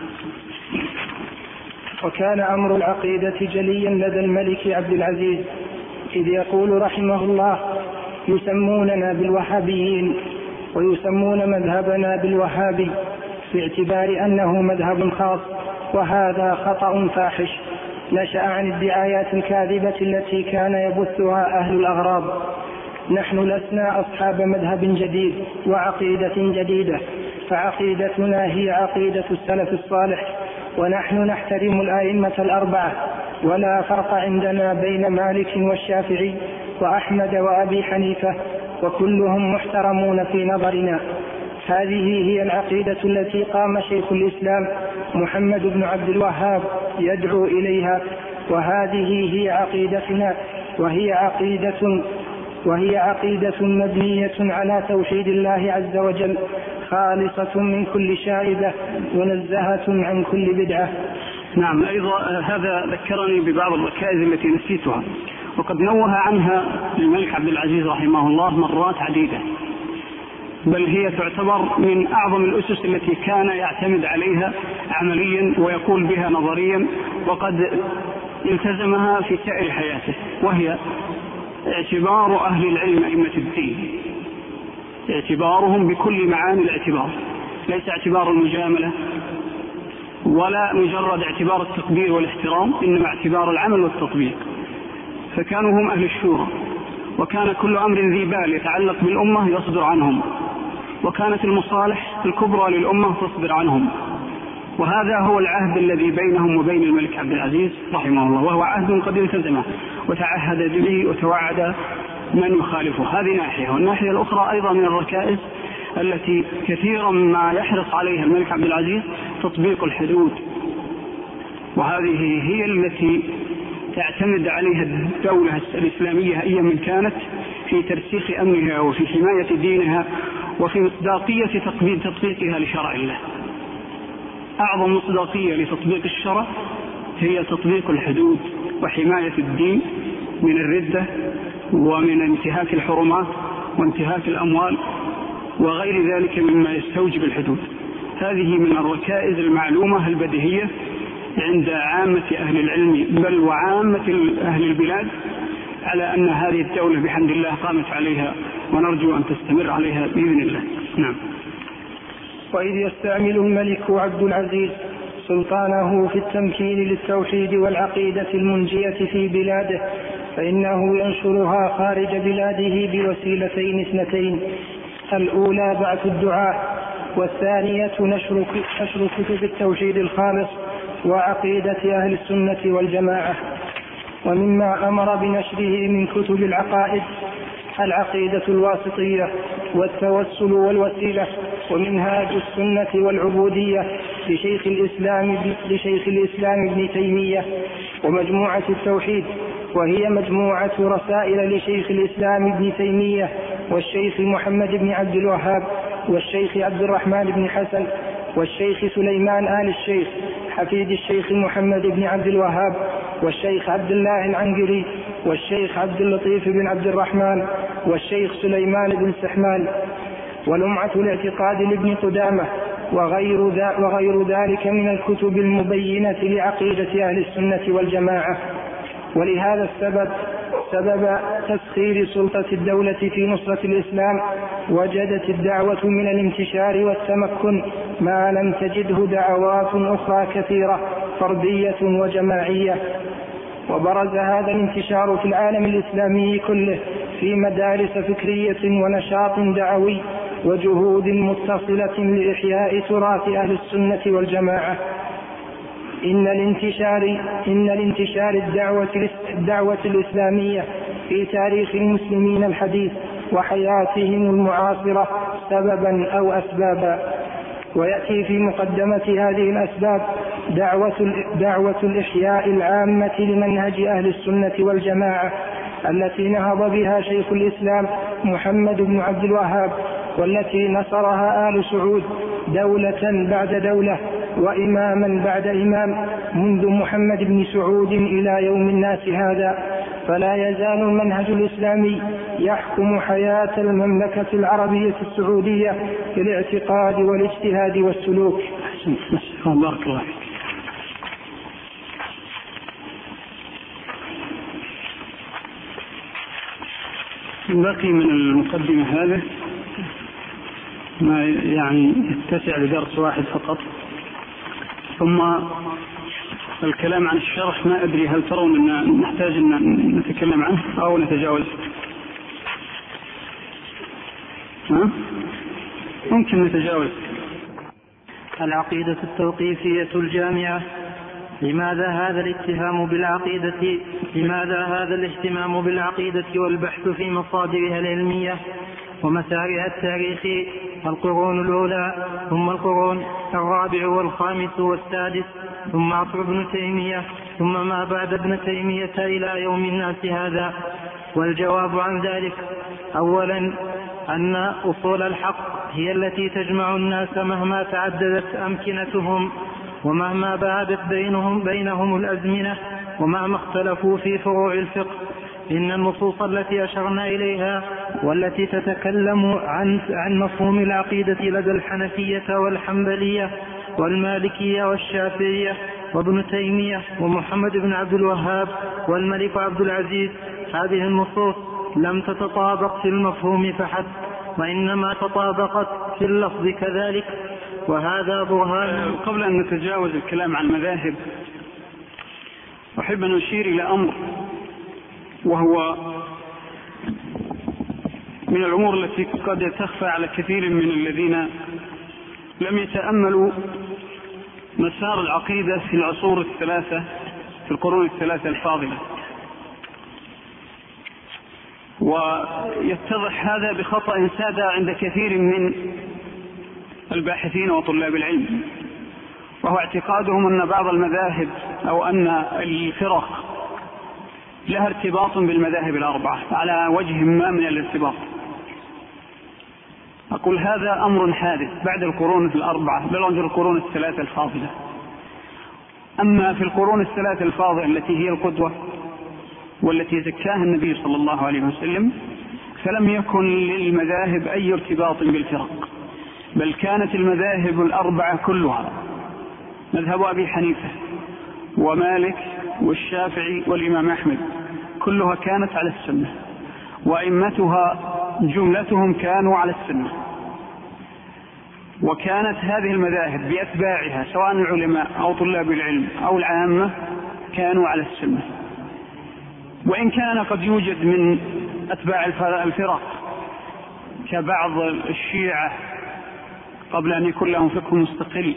وكان أمر العقيدة جليا لدى الملك عبد العزيز، إذ يقول رحمه الله: يسموننا بالوهابيين ويسمون مذهبنا بالوهابي في اعتبار أنه مذهب خاص، وهذا خطأ فاحش نشأ عن الدعايات الكاذبة التي كان يبثها أهل الأغراض. نحن لسنا أصحاب مذهب جديد وعقيدة جديدة، فعقيدتنا هي عقيدة السلف الصالح، ونحن نحترم الآئمة الأربعة، ولا فرق عندنا بين مالك والشافعي وأحمد وأبي حنيفة، وكلهم محترمون في نظرنا. هذه هي العقيدة التي قام شيخ الإسلام محمد بن عبد الوهاب يدعو إليها، وهذه هي عقيدتنا، وهي عقيدة وهي عقيدة مبنية على توحيد الله عز وجل، خالصة من كل شائبة منزهة عن كل بدعة. نعم، أيضا هذا ذكرني ببعض الركائز التي نسيتها، وقد نوه عنها الملك عبد العزيز رحمه الله مرات عديدة، بل هي تعتبر من أعظم الأسس التي كان يعتمد عليها عمليا ويقول بها نظريا، وقد التزمها في سائر حياته، وهي اعتبار أهل العلم أئمة الدين، اعتبارهم بكل معاني الاعتبار، ليس اعتبار المجاملة ولا مجرد اعتبار التقدير والاحترام، إنما اعتبار العمل والتطبيق. فكانوا هم أهل الشورى، وكان كل أمر ذي بال يتعلق بالأمة يصدر عنهم، وكانت المصالح الكبرى للأمة تصدر عنهم. وهذا هو العهد الذي بينهم وبين الملك عبد العزيز رحمه الله، وهو عهد قد التزمه وتعهد به وتوعد من يخالفه. هذه ناحية. والناحية الأخرى أيضا من الركائز التي كثيرا ما يحرص عليها الملك عبد العزيز تطبيق الحدود، وهذه هي التي تعتمد عليها الدولة الإسلامية أيا من كانت في ترسيخ أمنها وفي حماية دينها وفي مصداقية تطبيقها لشرع الله. أعظم مصداقية لتطبيق الشرع هي تطبيق الحدود وحماية الدين من الردة ومن انتهاك الحرمات وانتهاك الأموال وغير ذلك مما يستوجب الحدود. هذه من الركائز المعلومة البديهية عند عامة أهل العلم بل وعامة أهل البلاد، على أن هذه الدولة بحمد الله قامت عليها، ونرجو أن تستمر عليها بإذن الله. نعم. وإذ يستعمل الملك عبد العزيز سلطانه في التمكين للتوحيد والعقيدة المنجية في بلاده، فإنه ينشرها خارج بلاده بوسيلتين اثنتين: الأولى بعث الدعاء، والثانية نشر كتب التوحيد الخالص وعقيدة أهل السنة والجماعة. ومما أمر بنشره من كتب العقائد العقيدة الواسطية والتوسل والوسيلة ومنهاج السنة والعبودية لشيخ الإسلام لشيخ الإسلام ابن تيمية، ومجموعة التوحيد، وهي مجموعة رسائل لشيخ الإسلام ابن تيمية والشيخ محمد بن عبد الوهاب والشيخ عبد الرحمن بن حسن والشيخ سليمان آل الشيخ حفيد الشيخ محمد بن عبد الوهاب والشيخ عبد الله العنقري والشيخ عبد اللطيف بن عبد الرحمن والشيخ سليمان بن سحمان، ولمعة الاعتقاد لابن قدامة، وغير, وغير ذلك من الكتب المبينة لعقيدة أهل السنة والجماعة. ولهذا السبب سبب تسخير سلطة الدولة في نصرة الإسلام وجدت الدعوة من الانتشار والتمكن ما لم تجده دعوات أخرى كثيرة فردية وجماعية. وبرز هذا الانتشار في العالم الإسلامي كله في مدارس فكرية ونشاط دعوي وجهود متصلة لإحياء تراث أهل السنة والجماعة. إن الانتشار إن الانتشار الدعوة الدعوة الإسلامية في تاريخ المسلمين الحديث وحياتهم المعاصرة سببا أو أسبابا، ويأتي في مقدمة هذه الأسباب دعوة, دعوة الإحياء العامة لمنهج أهل السنة والجماعة التي نهض بها شيخ الإسلام محمد بن عبد الوهاب، والتي نصرها آل سعود دولة بعد دولة وإماما بعد إمام منذ محمد بن سعود إلى يوم الناس هذا. فلا يزال المنهج الإسلامي يحكم حياة المملكة العربية السعودية في الاعتقاد والاجتهاد والسلوك. بارك الله. باقي من المقدمة هذا ما يعني يتسع لدرس واحد فقط، ثم الكلام عن الشرح ما أدري هل ترون أن نحتاج أن نتكلم عنه أو نتجاوز؟ ها؟ ممكن نتجاوز. العقيدة التوقيفية الجامعة. لماذا هذا الاتهام بالعقيدة لماذا هذا الاهتمام بالعقيدة والبحث في مصادرها العلمية ومسارها التاريخي؟ القرون الأولى، ثم القرون الرابع والخامس والسادس، ثم عصر ابن تيمية، ثم ما بعد ابن تيمية إلى يوم الناس هذا. والجواب عن ذلك: أولا أن أصول الحق هي التي تجمع الناس مهما تعددت أمكنتهم ومهما بعدت بينهم, بينهم الأزمنة ومهما اختلفوا في فروع الفقه. إن النصوص التي أشرنا إليها والتي تتكلم عن, عن مفهوم العقيدة لدى الحنفية والحنبلية والمالكية والشافعية وابن تيمية ومحمد بن عبد الوهاب والملك عبد العزيز، هذه النصوص لم تتطابق في المفهوم فحسب، وإنما تطابقت في اللفظ كذلك. وهذا برهان. قبل أن نتجاوز الكلام عن المذاهب أحب أن أشير إلى أمر، وهو من الأمور التي قد تخفى على كثير من الذين لم يتأملوا مسار العقيدة في العصور الثلاثة في القرون الثلاثة الفاضلة، ويتضح هذا بخطأ ساد عند كثير من الباحثين وطلاب العلم، وهو اعتقادهم أن بعض المذاهب أو أن الفرق لها ارتباط بالمذاهب الأربعة على وجه ما من الارتباط. أقول هذا أمر حادث بعد القرون الأربعة، بل في القرون الثلاثة الفاضلة. أما في القرون الثلاثة الفاضلة التي هي القدوة والتي زكاها النبي صلى الله عليه وسلم، فلم يكن للمذاهب أي ارتباط بالفرق، بل كانت المذاهب الأربعة كلها، مذهب أبي حنيفة ومالك والشافعي والإمام أحمد، كلها كانت على السنة، وأئمتها جملتهم كانوا على السنة. وكانت هذه المذاهب بأتباعها سواء العلماء أو طلاب العلم أو العامة كانوا على السنة. وإن كان قد يوجد من أتباع الفرق كبعض الشيعة قبل أن يكون لهم فقه مستقل،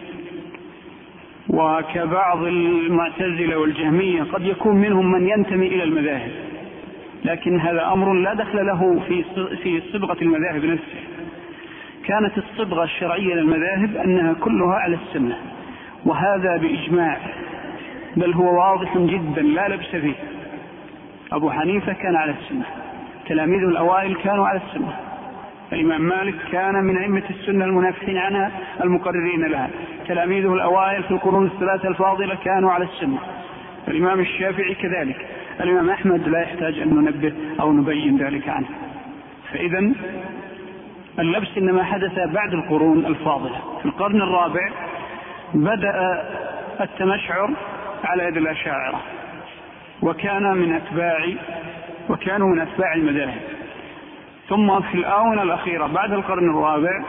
وكبعض المعتزلة والجهمية قد يكون منهم من ينتمي إلى المذاهب، لكن هذا أمر لا دخل له في في صبغة المذاهب نفسها. كانت الصبغة الشرعية للمذاهب أنها كلها على السنة، وهذا بإجماع، بل هو واضح جدا لا لبس فيه. أبو حنيفة كان على السنة، تلاميذه الأوائل كانوا على السنة، الإمام مالك كان من أئمة السنة المنافحين عنها المقررين لها، تلاميذه الأوائل في القرون الثلاثة الفاضلة كانوا على السنة، الإمام الشافعي كذلك، الإمام أحمد لا يحتاج أن ننبه أو نبين ذلك عنه. فإذا اللبس إنما حدث بعد القرون الفاضلة. في القرن الرابع بدأ التمشعر على يد الأشاعرة، وكان من أتباع وكانوا من أتباع المذاهب. ثم في الآونة الأخيرة بعد القرن الرابع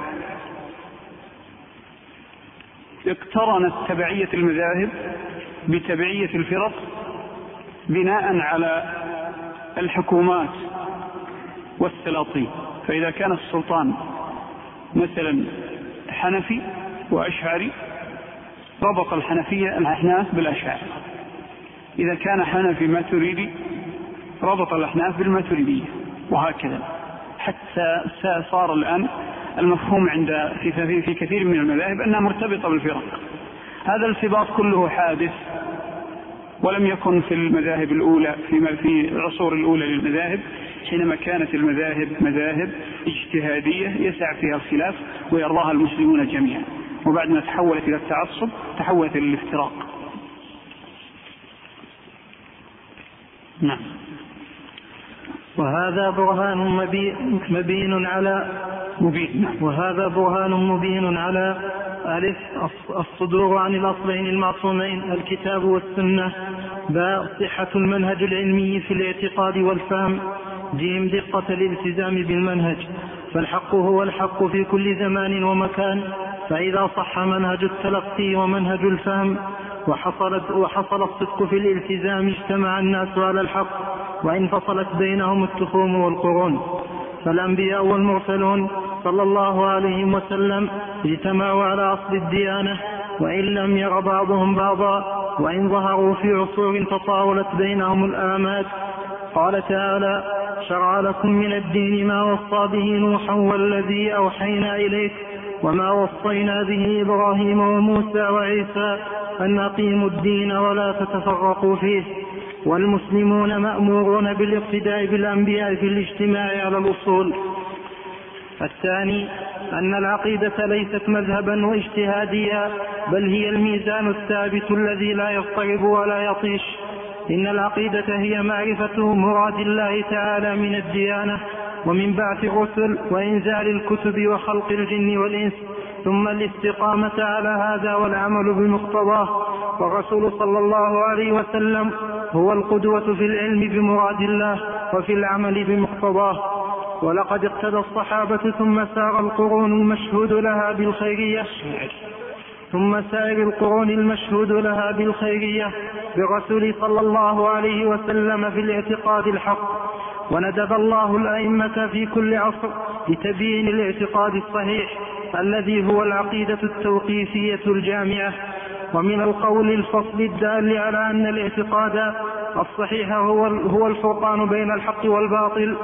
اقترنت تبعية المذاهب بتبعية الفرق بناء على الحكومات والسلاطين. فإذا كان السلطان مثلا حنفي وأشعري ربط الحنفية الأحناف بالأشعار، إذا كان حنفي ماتريدي ربط الأحناف بالماتريدية، وهكذا حتى صار الآن المفهوم عند في, في كثير من المذاهب أنها مرتبطة بالفرق. هذا الارتباط كله حادث، ولم يكن في المذاهب الأولى في في العصور الأولى للمذاهب، حينما كانت المذاهب مذاهب اجتهادية يسع فيها الخلاف ويرضاها المسلمون جميعا، وبعد ما تحولت إلى التعصب تحولت إلى الافتراق. نعم. وهذا برهان مبين على مبين وهذا برهان مبين على ألف الصدور عن الأصلين المعصومين الكتاب والسنة، باء صحة المنهج العلمي في الاعتقاد والفهم، جيم دقة الالتزام بالمنهج. فالحق هو الحق في كل زمان ومكان، فإذا صح منهج التلقي ومنهج الفهم وحصلت وحصل الصدق في الالتزام اجتمع الناس على الحق، وإن فصلت بينهم التخوم والقرون. فالأنبياء والمرسلون صلى الله عليه وسلم اجتمعوا على أصل الديانة، وإن لم ير بعضهم بعضا، وإن ظهروا في عصور تطاولت بينهم الآمات. قال تعالى: شرع لكم من الدين ما وصى به نوحا والذي أوحينا إليك وما وصينا به إبراهيم وموسى وعيسى أن أقيموا الدين ولا تتفرقوا فيه. والمسلمون مأمورون بالاقتداء بالأنبياء في الاجتماع على الأصول. الثاني أن العقيدة ليست مذهبا واجتهاديا، بل هي الميزان الثابت الذي لا يضطرب ولا يطيش. إن العقيدة هي معرفة مراد الله تعالى من الديانة ومن بعث الرسل وإنزال الكتب وخلق الجن والإنس، ثم الاستقامة على هذا والعمل بمقتضاه. والرسول صلى الله عليه وسلم هو القدوة في العلم بمراد الله وفي العمل بمقتضاه. ولقد اقتدى الصحابة ثم سار القرون المشهود لها بالخيرية ثم سائر القرون المشهود لها بالخيرية بالرسول صلى الله عليه وسلم في الاعتقاد الحق. وندب الله الأئمة في كل عصر لتبيين الاعتقاد الصحيح الذي هو العقيدة التوقيفية الجامعة. ومن القول الفصل الدال على أن الاعتقاد الصحيح هو هو الفرقان بين الحق والباطل،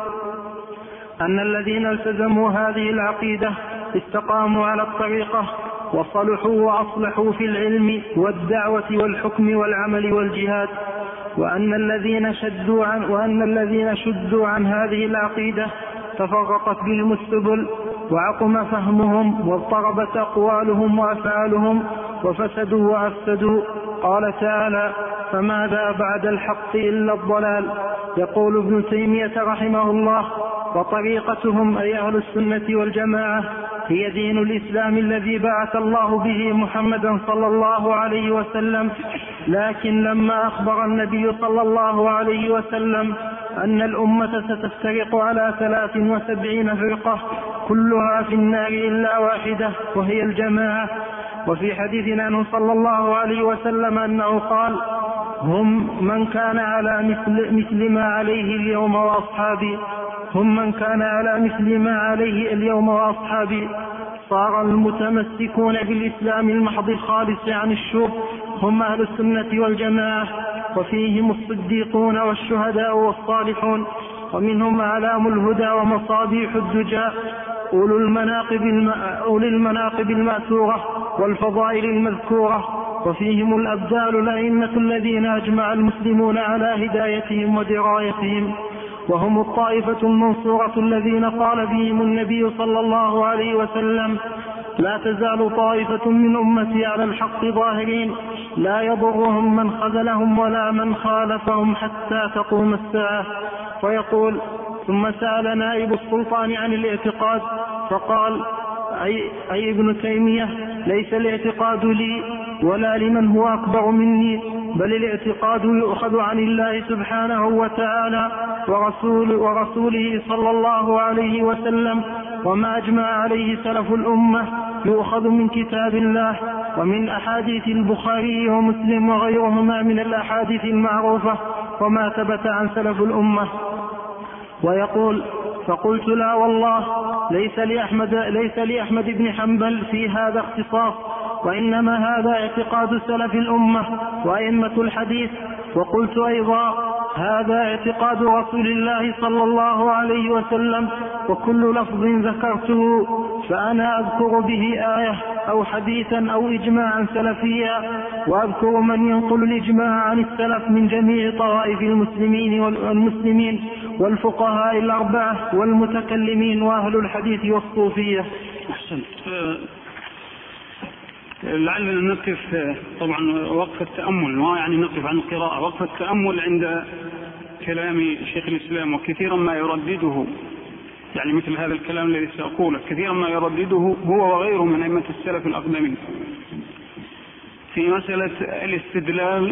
أن الذين التزموا هذه العقيدة استقاموا على الطريقة وصلحوا وأصلحوا في العلم والدعوة والحكم والعمل والجهاد، وأن الذين شدوا عن وأن الذين شدوا عن هذه العقيدة تفرقت بهم السبل وعقم فهمهم واضطربت أقوالهم وأفعالهم وفسدوا وأفسدوا. قال تعالى: فماذا بعد الحق إلا الضلال. يقول ابن تيمية رحمه الله: وطريقتهم أي أهل السنة والجماعة هي دين الإسلام الذي بعث الله به محمدا صلى الله عليه وسلم. لكن لما أخبر النبي صلى الله عليه وسلم أن الأمة ستفترق على ثلاث وسبعين فرقة كلها في النار إلا واحدة وهي الجماعة. وفي حديث عنه صلى الله عليه وسلم أنه قال: هم من كان على مثل, مثل ما عليه اليوم وأصحابي هم من كان على مثل ما عليه اليوم وأصحابي. صار المتمسكون بالإسلام المحض الخالص عن الشرك هم أهل السنة والجماعة، وفيهم الصديقون والشهداء والصالحون، ومنهم أعلام الهدى ومصابيح الدجى أولو المناقب, الم... أولي المناقب المأثورة والفضائل المذكورة، وفيهم الأبدال الأئمة الذين أجمع المسلمون على هدايتهم ودرايتهم، وهم الطائفة المنصورة الذين قال بهم النبي صلى الله عليه وسلم: لا تزال طائفة من أمتي على الحق ظاهرين لا يضرهم من خذلهم ولا من خالفهم حتى تقوم الساعة. ويقول: ثم سأل نائب السلطان عن الاعتقاد فقال: أي, أي ابن تيمية ليس الاعتقاد لي ولا لمن هو أكبر مني، بل الاعتقاد يؤخذ عن الله سبحانه وتعالى ورسول ورسوله صلى الله عليه وسلم، وما أجمع عليه سلف الأمة يؤخذ من كتاب الله ومن أحاديث البخاري ومسلم وغيرهما من الأحاديث المعروفة وما ثبت عن سلف الأمة. ويقول: فقلت: لا والله، ليس لأحمد, ليس لأحمد بن حنبل في هذا اختصاص، وإنما هذا اعتقاد سلف الأمة وأئمة الحديث. وقلت أيضا: هذا اعتقاد رسول الله صلى الله عليه وسلم، وكل لفظ ذكرته فأنا أذكر به آية أو حديثا أو إجماعا سلفيا، وأذكر من ينقل الإجماع عن السلف من جميع طوائف المسلمين والمسلمين والفقهاء الأربعة والمتكلمين وأهل الحديث والصوفية. أحسنت. لعلنا نقف طبعا وقف التأمل، ما يعني نقف عن القراءة، وقف التأمل عند كلام شيخ الإسلام. وكثيرا ما يردده، يعني مثل هذا الكلام الذي سأقوله، كثيرا ما يردده هو وغيره من أئمة السلف الأقدمين في مسألة الاستدلال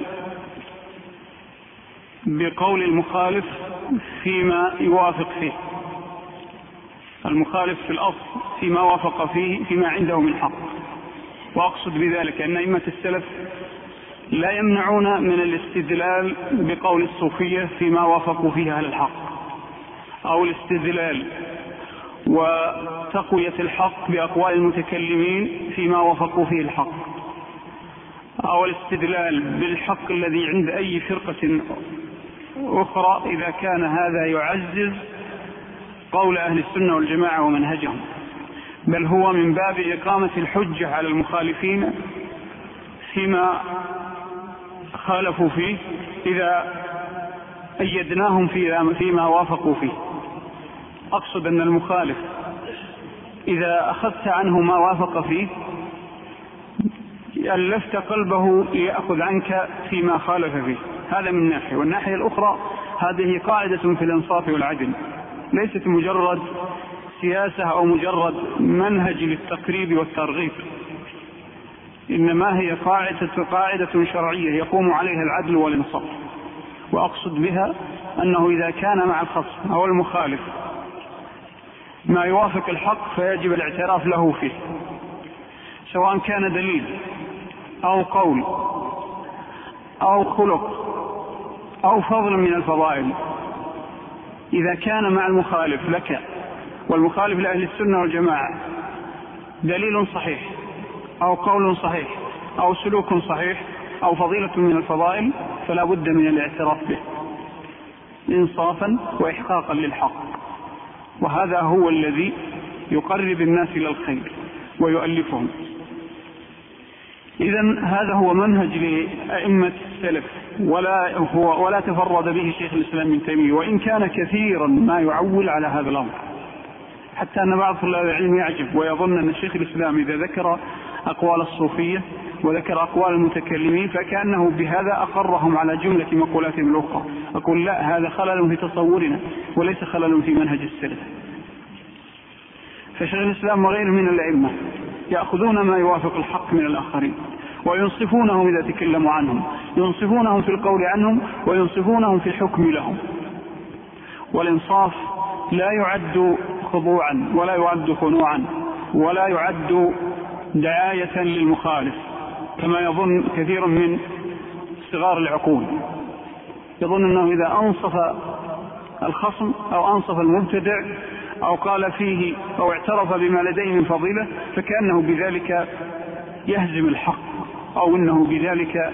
بقول المخالف فيما يوافق فيه، المخالف في الأصل فيما وافق فيه فيما عنده من حق. وأقصد بذلك أن أئمة السلف لا يمنعون من الاستدلال بقول الصوفية فيما وافقوا فيه أهل الحق، أو الاستدلال وتقوية الحق بأقوال المتكلمين فيما وافقوا فيه الحق، أو الاستدلال بالحق الذي عند أي فرقة أخرى إذا كان هذا يعزز قول أهل السنة والجماعة ومنهجهم، بل هو من باب إقامة الحجة على المخالفين فيما خالفوا فيه إذا أيدناهم فيما وافقوا فيه. أقصد أن المخالف إذا أخذت عنه ما وافق فيه ألفت قلبه ليأخذ عنك فيما خالف فيه. هذا من ناحية. والناحية الأخرى هذه قاعدة في الإنصاف والعدل، ليست مجرد سياسة أو مجرد منهج للتقريب والترغيب، إنما هي قاعدة, قاعدة شرعية يقوم عليها العدل والإنصاف. وأقصد بها أنه إذا كان مع الخصم أو المخالف ما يوافق الحق فيجب الاعتراف له فيه، سواء كان دليل أو قول أو خلق أو فضل من الفضائل. إذا كان مع المخالف لك والمخالف لأهل السنة والجماعة دليل صحيح أو قول صحيح أو سلوك صحيح أو فضيلة من الفضائل فلا بد من الاعتراف به إنصافا وإحقاقا للحق، وهذا هو الذي يقرب الناس إلى الخير ويؤلفهم. إذن هذا هو منهج لأئمة السلف، ولا, هو ولا تفرد به شيخ الإسلام ابن تيمية، وإن كان كثيرا ما يعول على هذا الأمر، حتى أن بعض طلاب العلم يعجب ويظن أن الشيخ الإسلام إذا ذكر أقوال الصوفية وذكر أقوال المتكلمين فكأنه بهذا أقرهم على جملة مقولاتهم الأخرى. أقول لا، هذا خلل في تصورنا وليس خلل في منهج السلف. فشيخ الإسلام وغيره من الأئمة يأخذون ما يوافق الحق من الآخرين وينصفونهم إذا تكلموا عنهم، ينصفونهم في القول عنهم وينصفونهم في الحكم لهم. والإنصاف لا يعد خضوعا ولا يعد خنوعا ولا يعد دعاية للمخالف كما يظن كثير من صغار العقول، يظن أنه إذا أنصف الخصم أو أنصف المبتدع أو قال فيه أو اعترف بما لديه من فضيلة فكأنه بذلك يهزم الحق أو أنه بذلك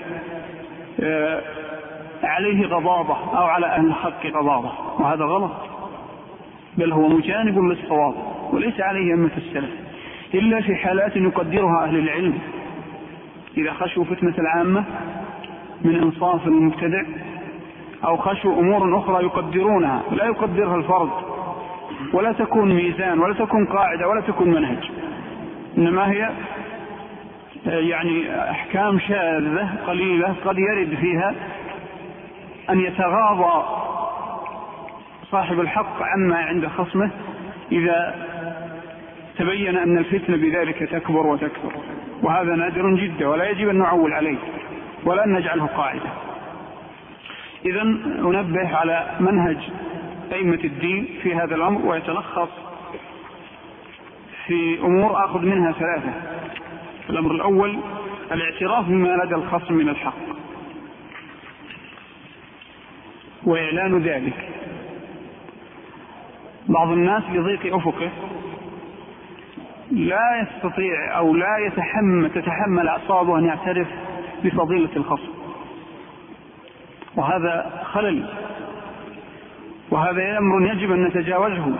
عليه غضاضة أو على أهل الحق غضاضة، وهذا غلط، بل هو مجانب للصواب وليس عليه أمة السلف إلا في حالات يقدرها أهل العلم، إذا خشوا فتنة العامة من إنصاف المبتدع أو خشوا أمور أخرى يقدرونها لا يقدرها الفرد، ولا تكون ميزان ولا تكون قاعدة ولا تكون منهج، إنما هي يعني أحكام شاذة قليلة قد يرد فيها أن يتغاضى صاحب الحق عما عند خصمه إذا تبين أن الفتنة بذلك تكبر وتكثر، وهذا نادر جدا ولا يجب أن نعول عليه ولا أن نجعله قاعدة. إذن أنبه على منهج أئمة الدين في هذا الأمر، ويتلخص في أمور أخذ منها ثلاثة. الأمر الأول الاعتراف بما لدى الخصم من الحق وإعلان ذلك. بعض الناس لضيق أفقه لا يستطيع أو لا يتحمل تتحمل أعصابه أن يعترف بفضيلة الخصم، وهذا خلل، وهذا أمر يجب أن نتجاوزه.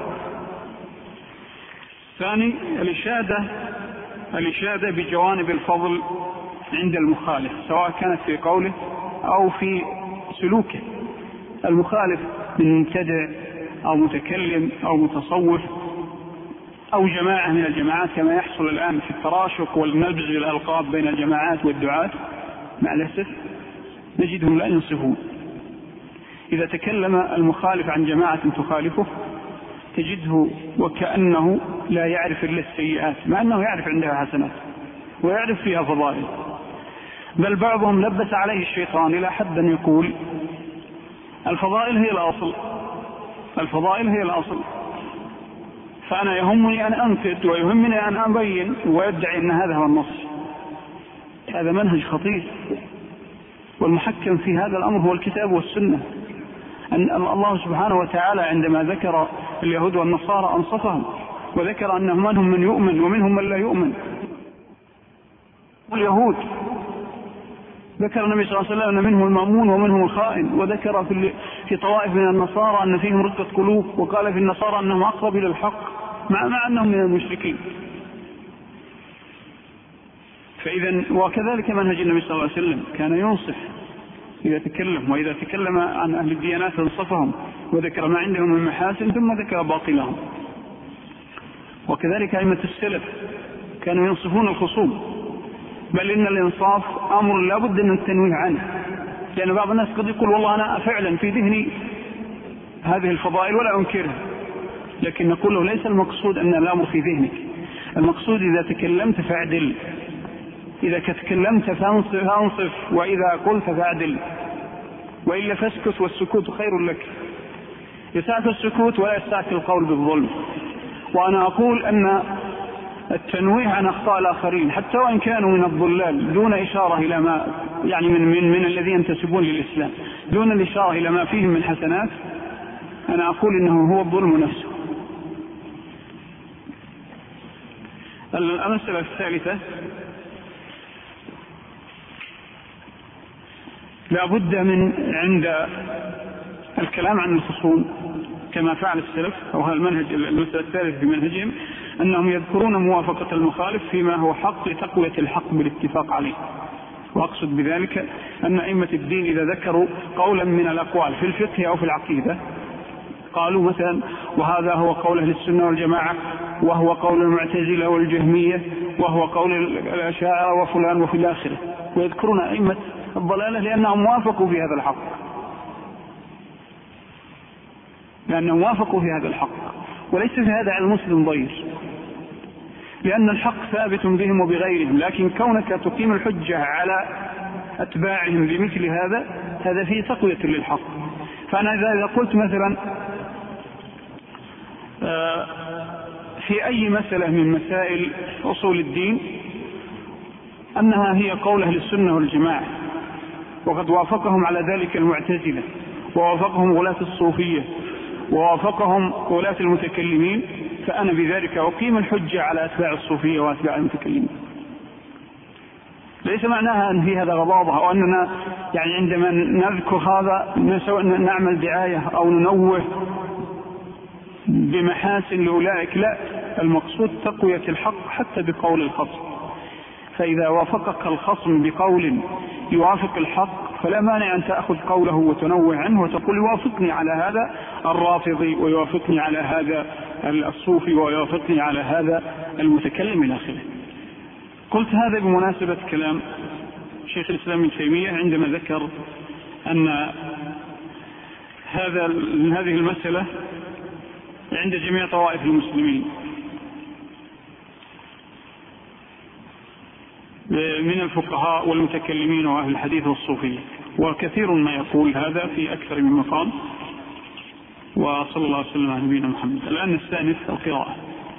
ثاني الإشادة الإشادة بجوانب الفضل عند المخالف سواء كانت في قوله أو في سلوكه. المخالف من مبتدع أو متكلم أو متصوف أو جماعة من الجماعات كما يحصل الآن في التراشق والنبذ الألقاب بين الجماعات والدعاة، مع الأسف نجدهم لا ينصفون. إذا تكلم المخالف عن جماعة تخالفه تجده وكأنه لا يعرف إلا السيئات، مع أنه يعرف عندها حسنات ويعرف فيها فضائل، بل بعضهم لبس عليه الشيطان إلى حد أن يقول الفضائل هي الأصل، الفضائل هي الأصل، فأنا يهمني أن أنقد ويهمني أن أبين، ويدعي أن هذا هو النص. هذا منهج خطير، والمحكم في هذا الأمر هو الكتاب والسنة. أن الله سبحانه وتعالى عندما ذكر اليهود والنصارى أنصفهم وذكر أنهم منهم من يؤمن ومنهم من لا يؤمن. واليهود ذكر النبي صلى الله عليه وسلم أن منهم المأمون ومنهم الخائن، وذكر في طوائف من النصارى أن فيهم رقة قلوب، وقال في النصارى أنهم أقرب إلى الحق مع, مع أنهم من المشركين. فإذا وكذلك منهج النبي صلى الله عليه وسلم كان ينصف إذا تكلم، وإذا تكلم عن أهل الديانات انصفهم وذكر ما عندهم من محاسن ثم ذكر باطلهم. وكذلك أئمة السلف كانوا ينصفون الخصوم، بل إن الإنصاف أمر لا بد من التنويه عنه، لأن بعض الناس قد يقول والله أنا فعلا في ذهني هذه الفضائل ولا أنكرها، لكن نقول له ليس المقصود أن الأمر في ذهنك، المقصود إذا تكلمت فاعدل، إذا تكلمت فانصف، وإذا قلت فاعدل، وإلا فاسكت، والسكوت خير لك. يسعك السكوت ولا يسعك القول بالظلم. وأنا أقول أن التنويه عن أخطاء الآخرين حتى وإن كانوا من الضلال دون إشارة إلى ما يعني من, من, من الذين ينتسبون للإسلام دون الإشارة إلى ما فيهم من حسنات، أنا أقول إنه هو الظلم نفسه. المسألة الثالثة، لا بد من عند الكلام عن الخصوم كما فعل السلف أو هذا المنهج، المسألة الثالثة في منهجهم أنهم يذكرون موافقة المخالف فيما هو حق لتقوية الحق بالاتفاق عليه. وأقصد بذلك أن أئمة الدين إذا ذكروا قولا من الأقوال في الفقه أو في العقيدة قالوا مثلا وهذا هو قول أهل السنة والجماعة، وهو قول المعتزلة والجهمية، وهو قول الأشاعرة وفلان وفي الآخرة، ويذكرون أئمة الضلالة لأنهم وافقوا في هذا الحق لأنهم وافقوا في هذا الحق وليس في هذا على المسلم ضير، لأن الحق ثابت بهم وبغيرهم، لكن كونك تقيم الحجة على أتباعهم بمثل هذا هذا فيه تقوية للحق. فأنا إذا قلت مثلا في أي مسألة من مسائل أصول الدين أنها هي قول أهل السنة والجماعة، وقد وافقهم على ذلك المعتزلة، ووافقهم غلاة الصوفية، ووافقهم غلاة المتكلمين، فأنا بذلك أقيم الحجة على أتباع الصوفية وأتباع المتكلمين. ليس معناها أن في هذا غضاضة أو أننا يعني عندما نذكر هذا نعمل دعاية أو ننوه بمحاسن لأولئك، لا، المقصود تقوية الحق حتى بقول الخصم. فإذا وافقك الخصم بقول يوافق الحق فلا مانع أن تأخذ قوله وتنوه عنه وتقول يوافقني على هذا الرافضي، ويوافقني على هذا الصوفي، ويوافقني على هذا المتكلم إلى آخره. قلت هذا بمناسبة كلام شيخ الإسلام ابن تيمية عندما ذكر أن هذا هذه المسألة عند جميع طوائف المسلمين من الفقهاء والمتكلمين وأهل الحديث والصوفية، وكثير ما يقول هذا في أكثر من مقام. وصلى الله وسلم على نبينا محمد. الآن نستأنف القراءة.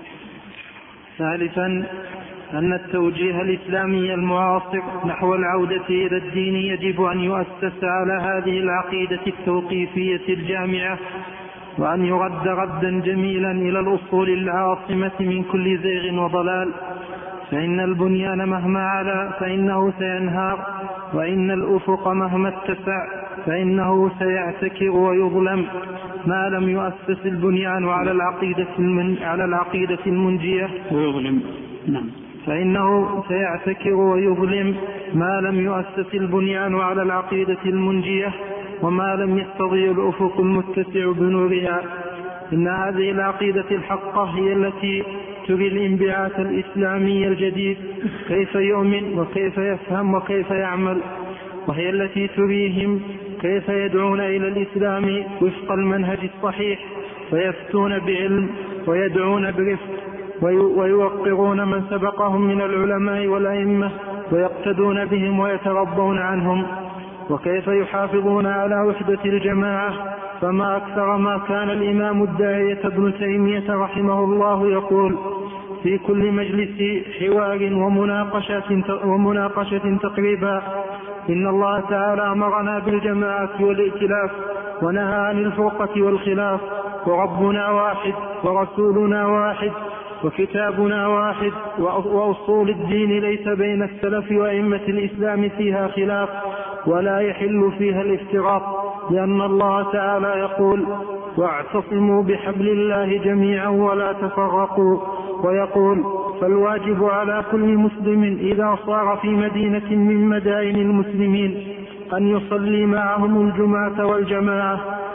ثالثا أن التوجيه الإسلامي المعاصر نحو العودة إلى الدين يجب أن يؤسس على هذه العقيدة التوقيفية الجامعة، وأن يرد ردا جميلا إلى الأصول العاصمة من كل زيغ وضلال، فإن البنيان مهما علا فإنه سينهار، وإن الأفق مهما اتسع فإنه سيعتكر ويظلم، ما لم يؤسس البنيان على العقيدة المن على العقيدة المنجية ويظلم. نعم. فإنه سيعتكر ويظلم ما لم يؤسس البنيان على العقيدة المنجية، وما لم يستضيء الأفق المتسع بنورها. إن هذه العقيدة الحقة هي التي تري الانبعاث الإسلامي الجديد كيف يؤمن وكيف يفهم وكيف يعمل، وهي التي تريهم كيف يدعون إلى الإسلام وفق المنهج الصحيح، ويفتون بعلم ويدعون برفق، ويوقرون من سبقهم من العلماء والأئمة ويقتدون بهم ويتربون عنهم، وكيف يحافظون على وحدة الجماعة. فما أكثر ما كان الإمام الداعية ابن تيمية رحمه الله يقول في كل مجلس حوار ومناقشة, ومناقشة تقريبا: إن الله تعالى أمرنا بالجماعة والائتلاف ونهى عن الفرقة والخلاف، وربنا واحد ورسولنا واحد وكتابنا واحد، وأصول الدين ليس بين السلف وأئمة الإسلام فيها خلاف ولا يحل فيها الافتراق، لأن الله تعالى يقول: واعتصموا بحبل الله جميعا ولا تفرقوا، ويقول: فالواجب على كل مسلم إذا صار في مدينة من مدائن المسلمين أن يصلي معهم الجمعة والجماعة،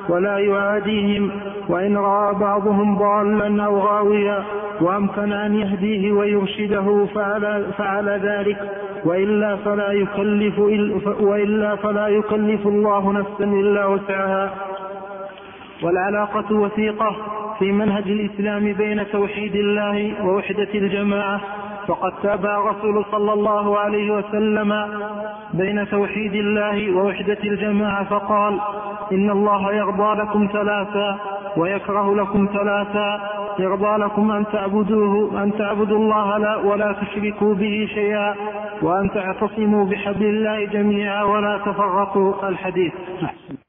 ولا يعاديهم، وإن رأى بعضهم ضالا أو غاويا وأمكن أن يهديه ويرشده فعلى, فعلى ذلك، وإلا فلا يكلف, وإلا فلا يكلف الله نفسا إلا وسعها. والعلاقة وثيقة في منهج الإسلام بين توحيد الله ووحدة الجماعة، فقد تابع الرسول صلى الله عليه وسلم بين توحيد الله ووحدة الجماعة فقال: إن الله يرضى لكم ثلاثا ويكره لكم ثلاثا: يرضى لكم أن تعبدوه أن تعبدوا الله لا ولا تشركوا به شيئا، وأن تعتصموا بحبل الله جميعا ولا تفرقوا. الحديث.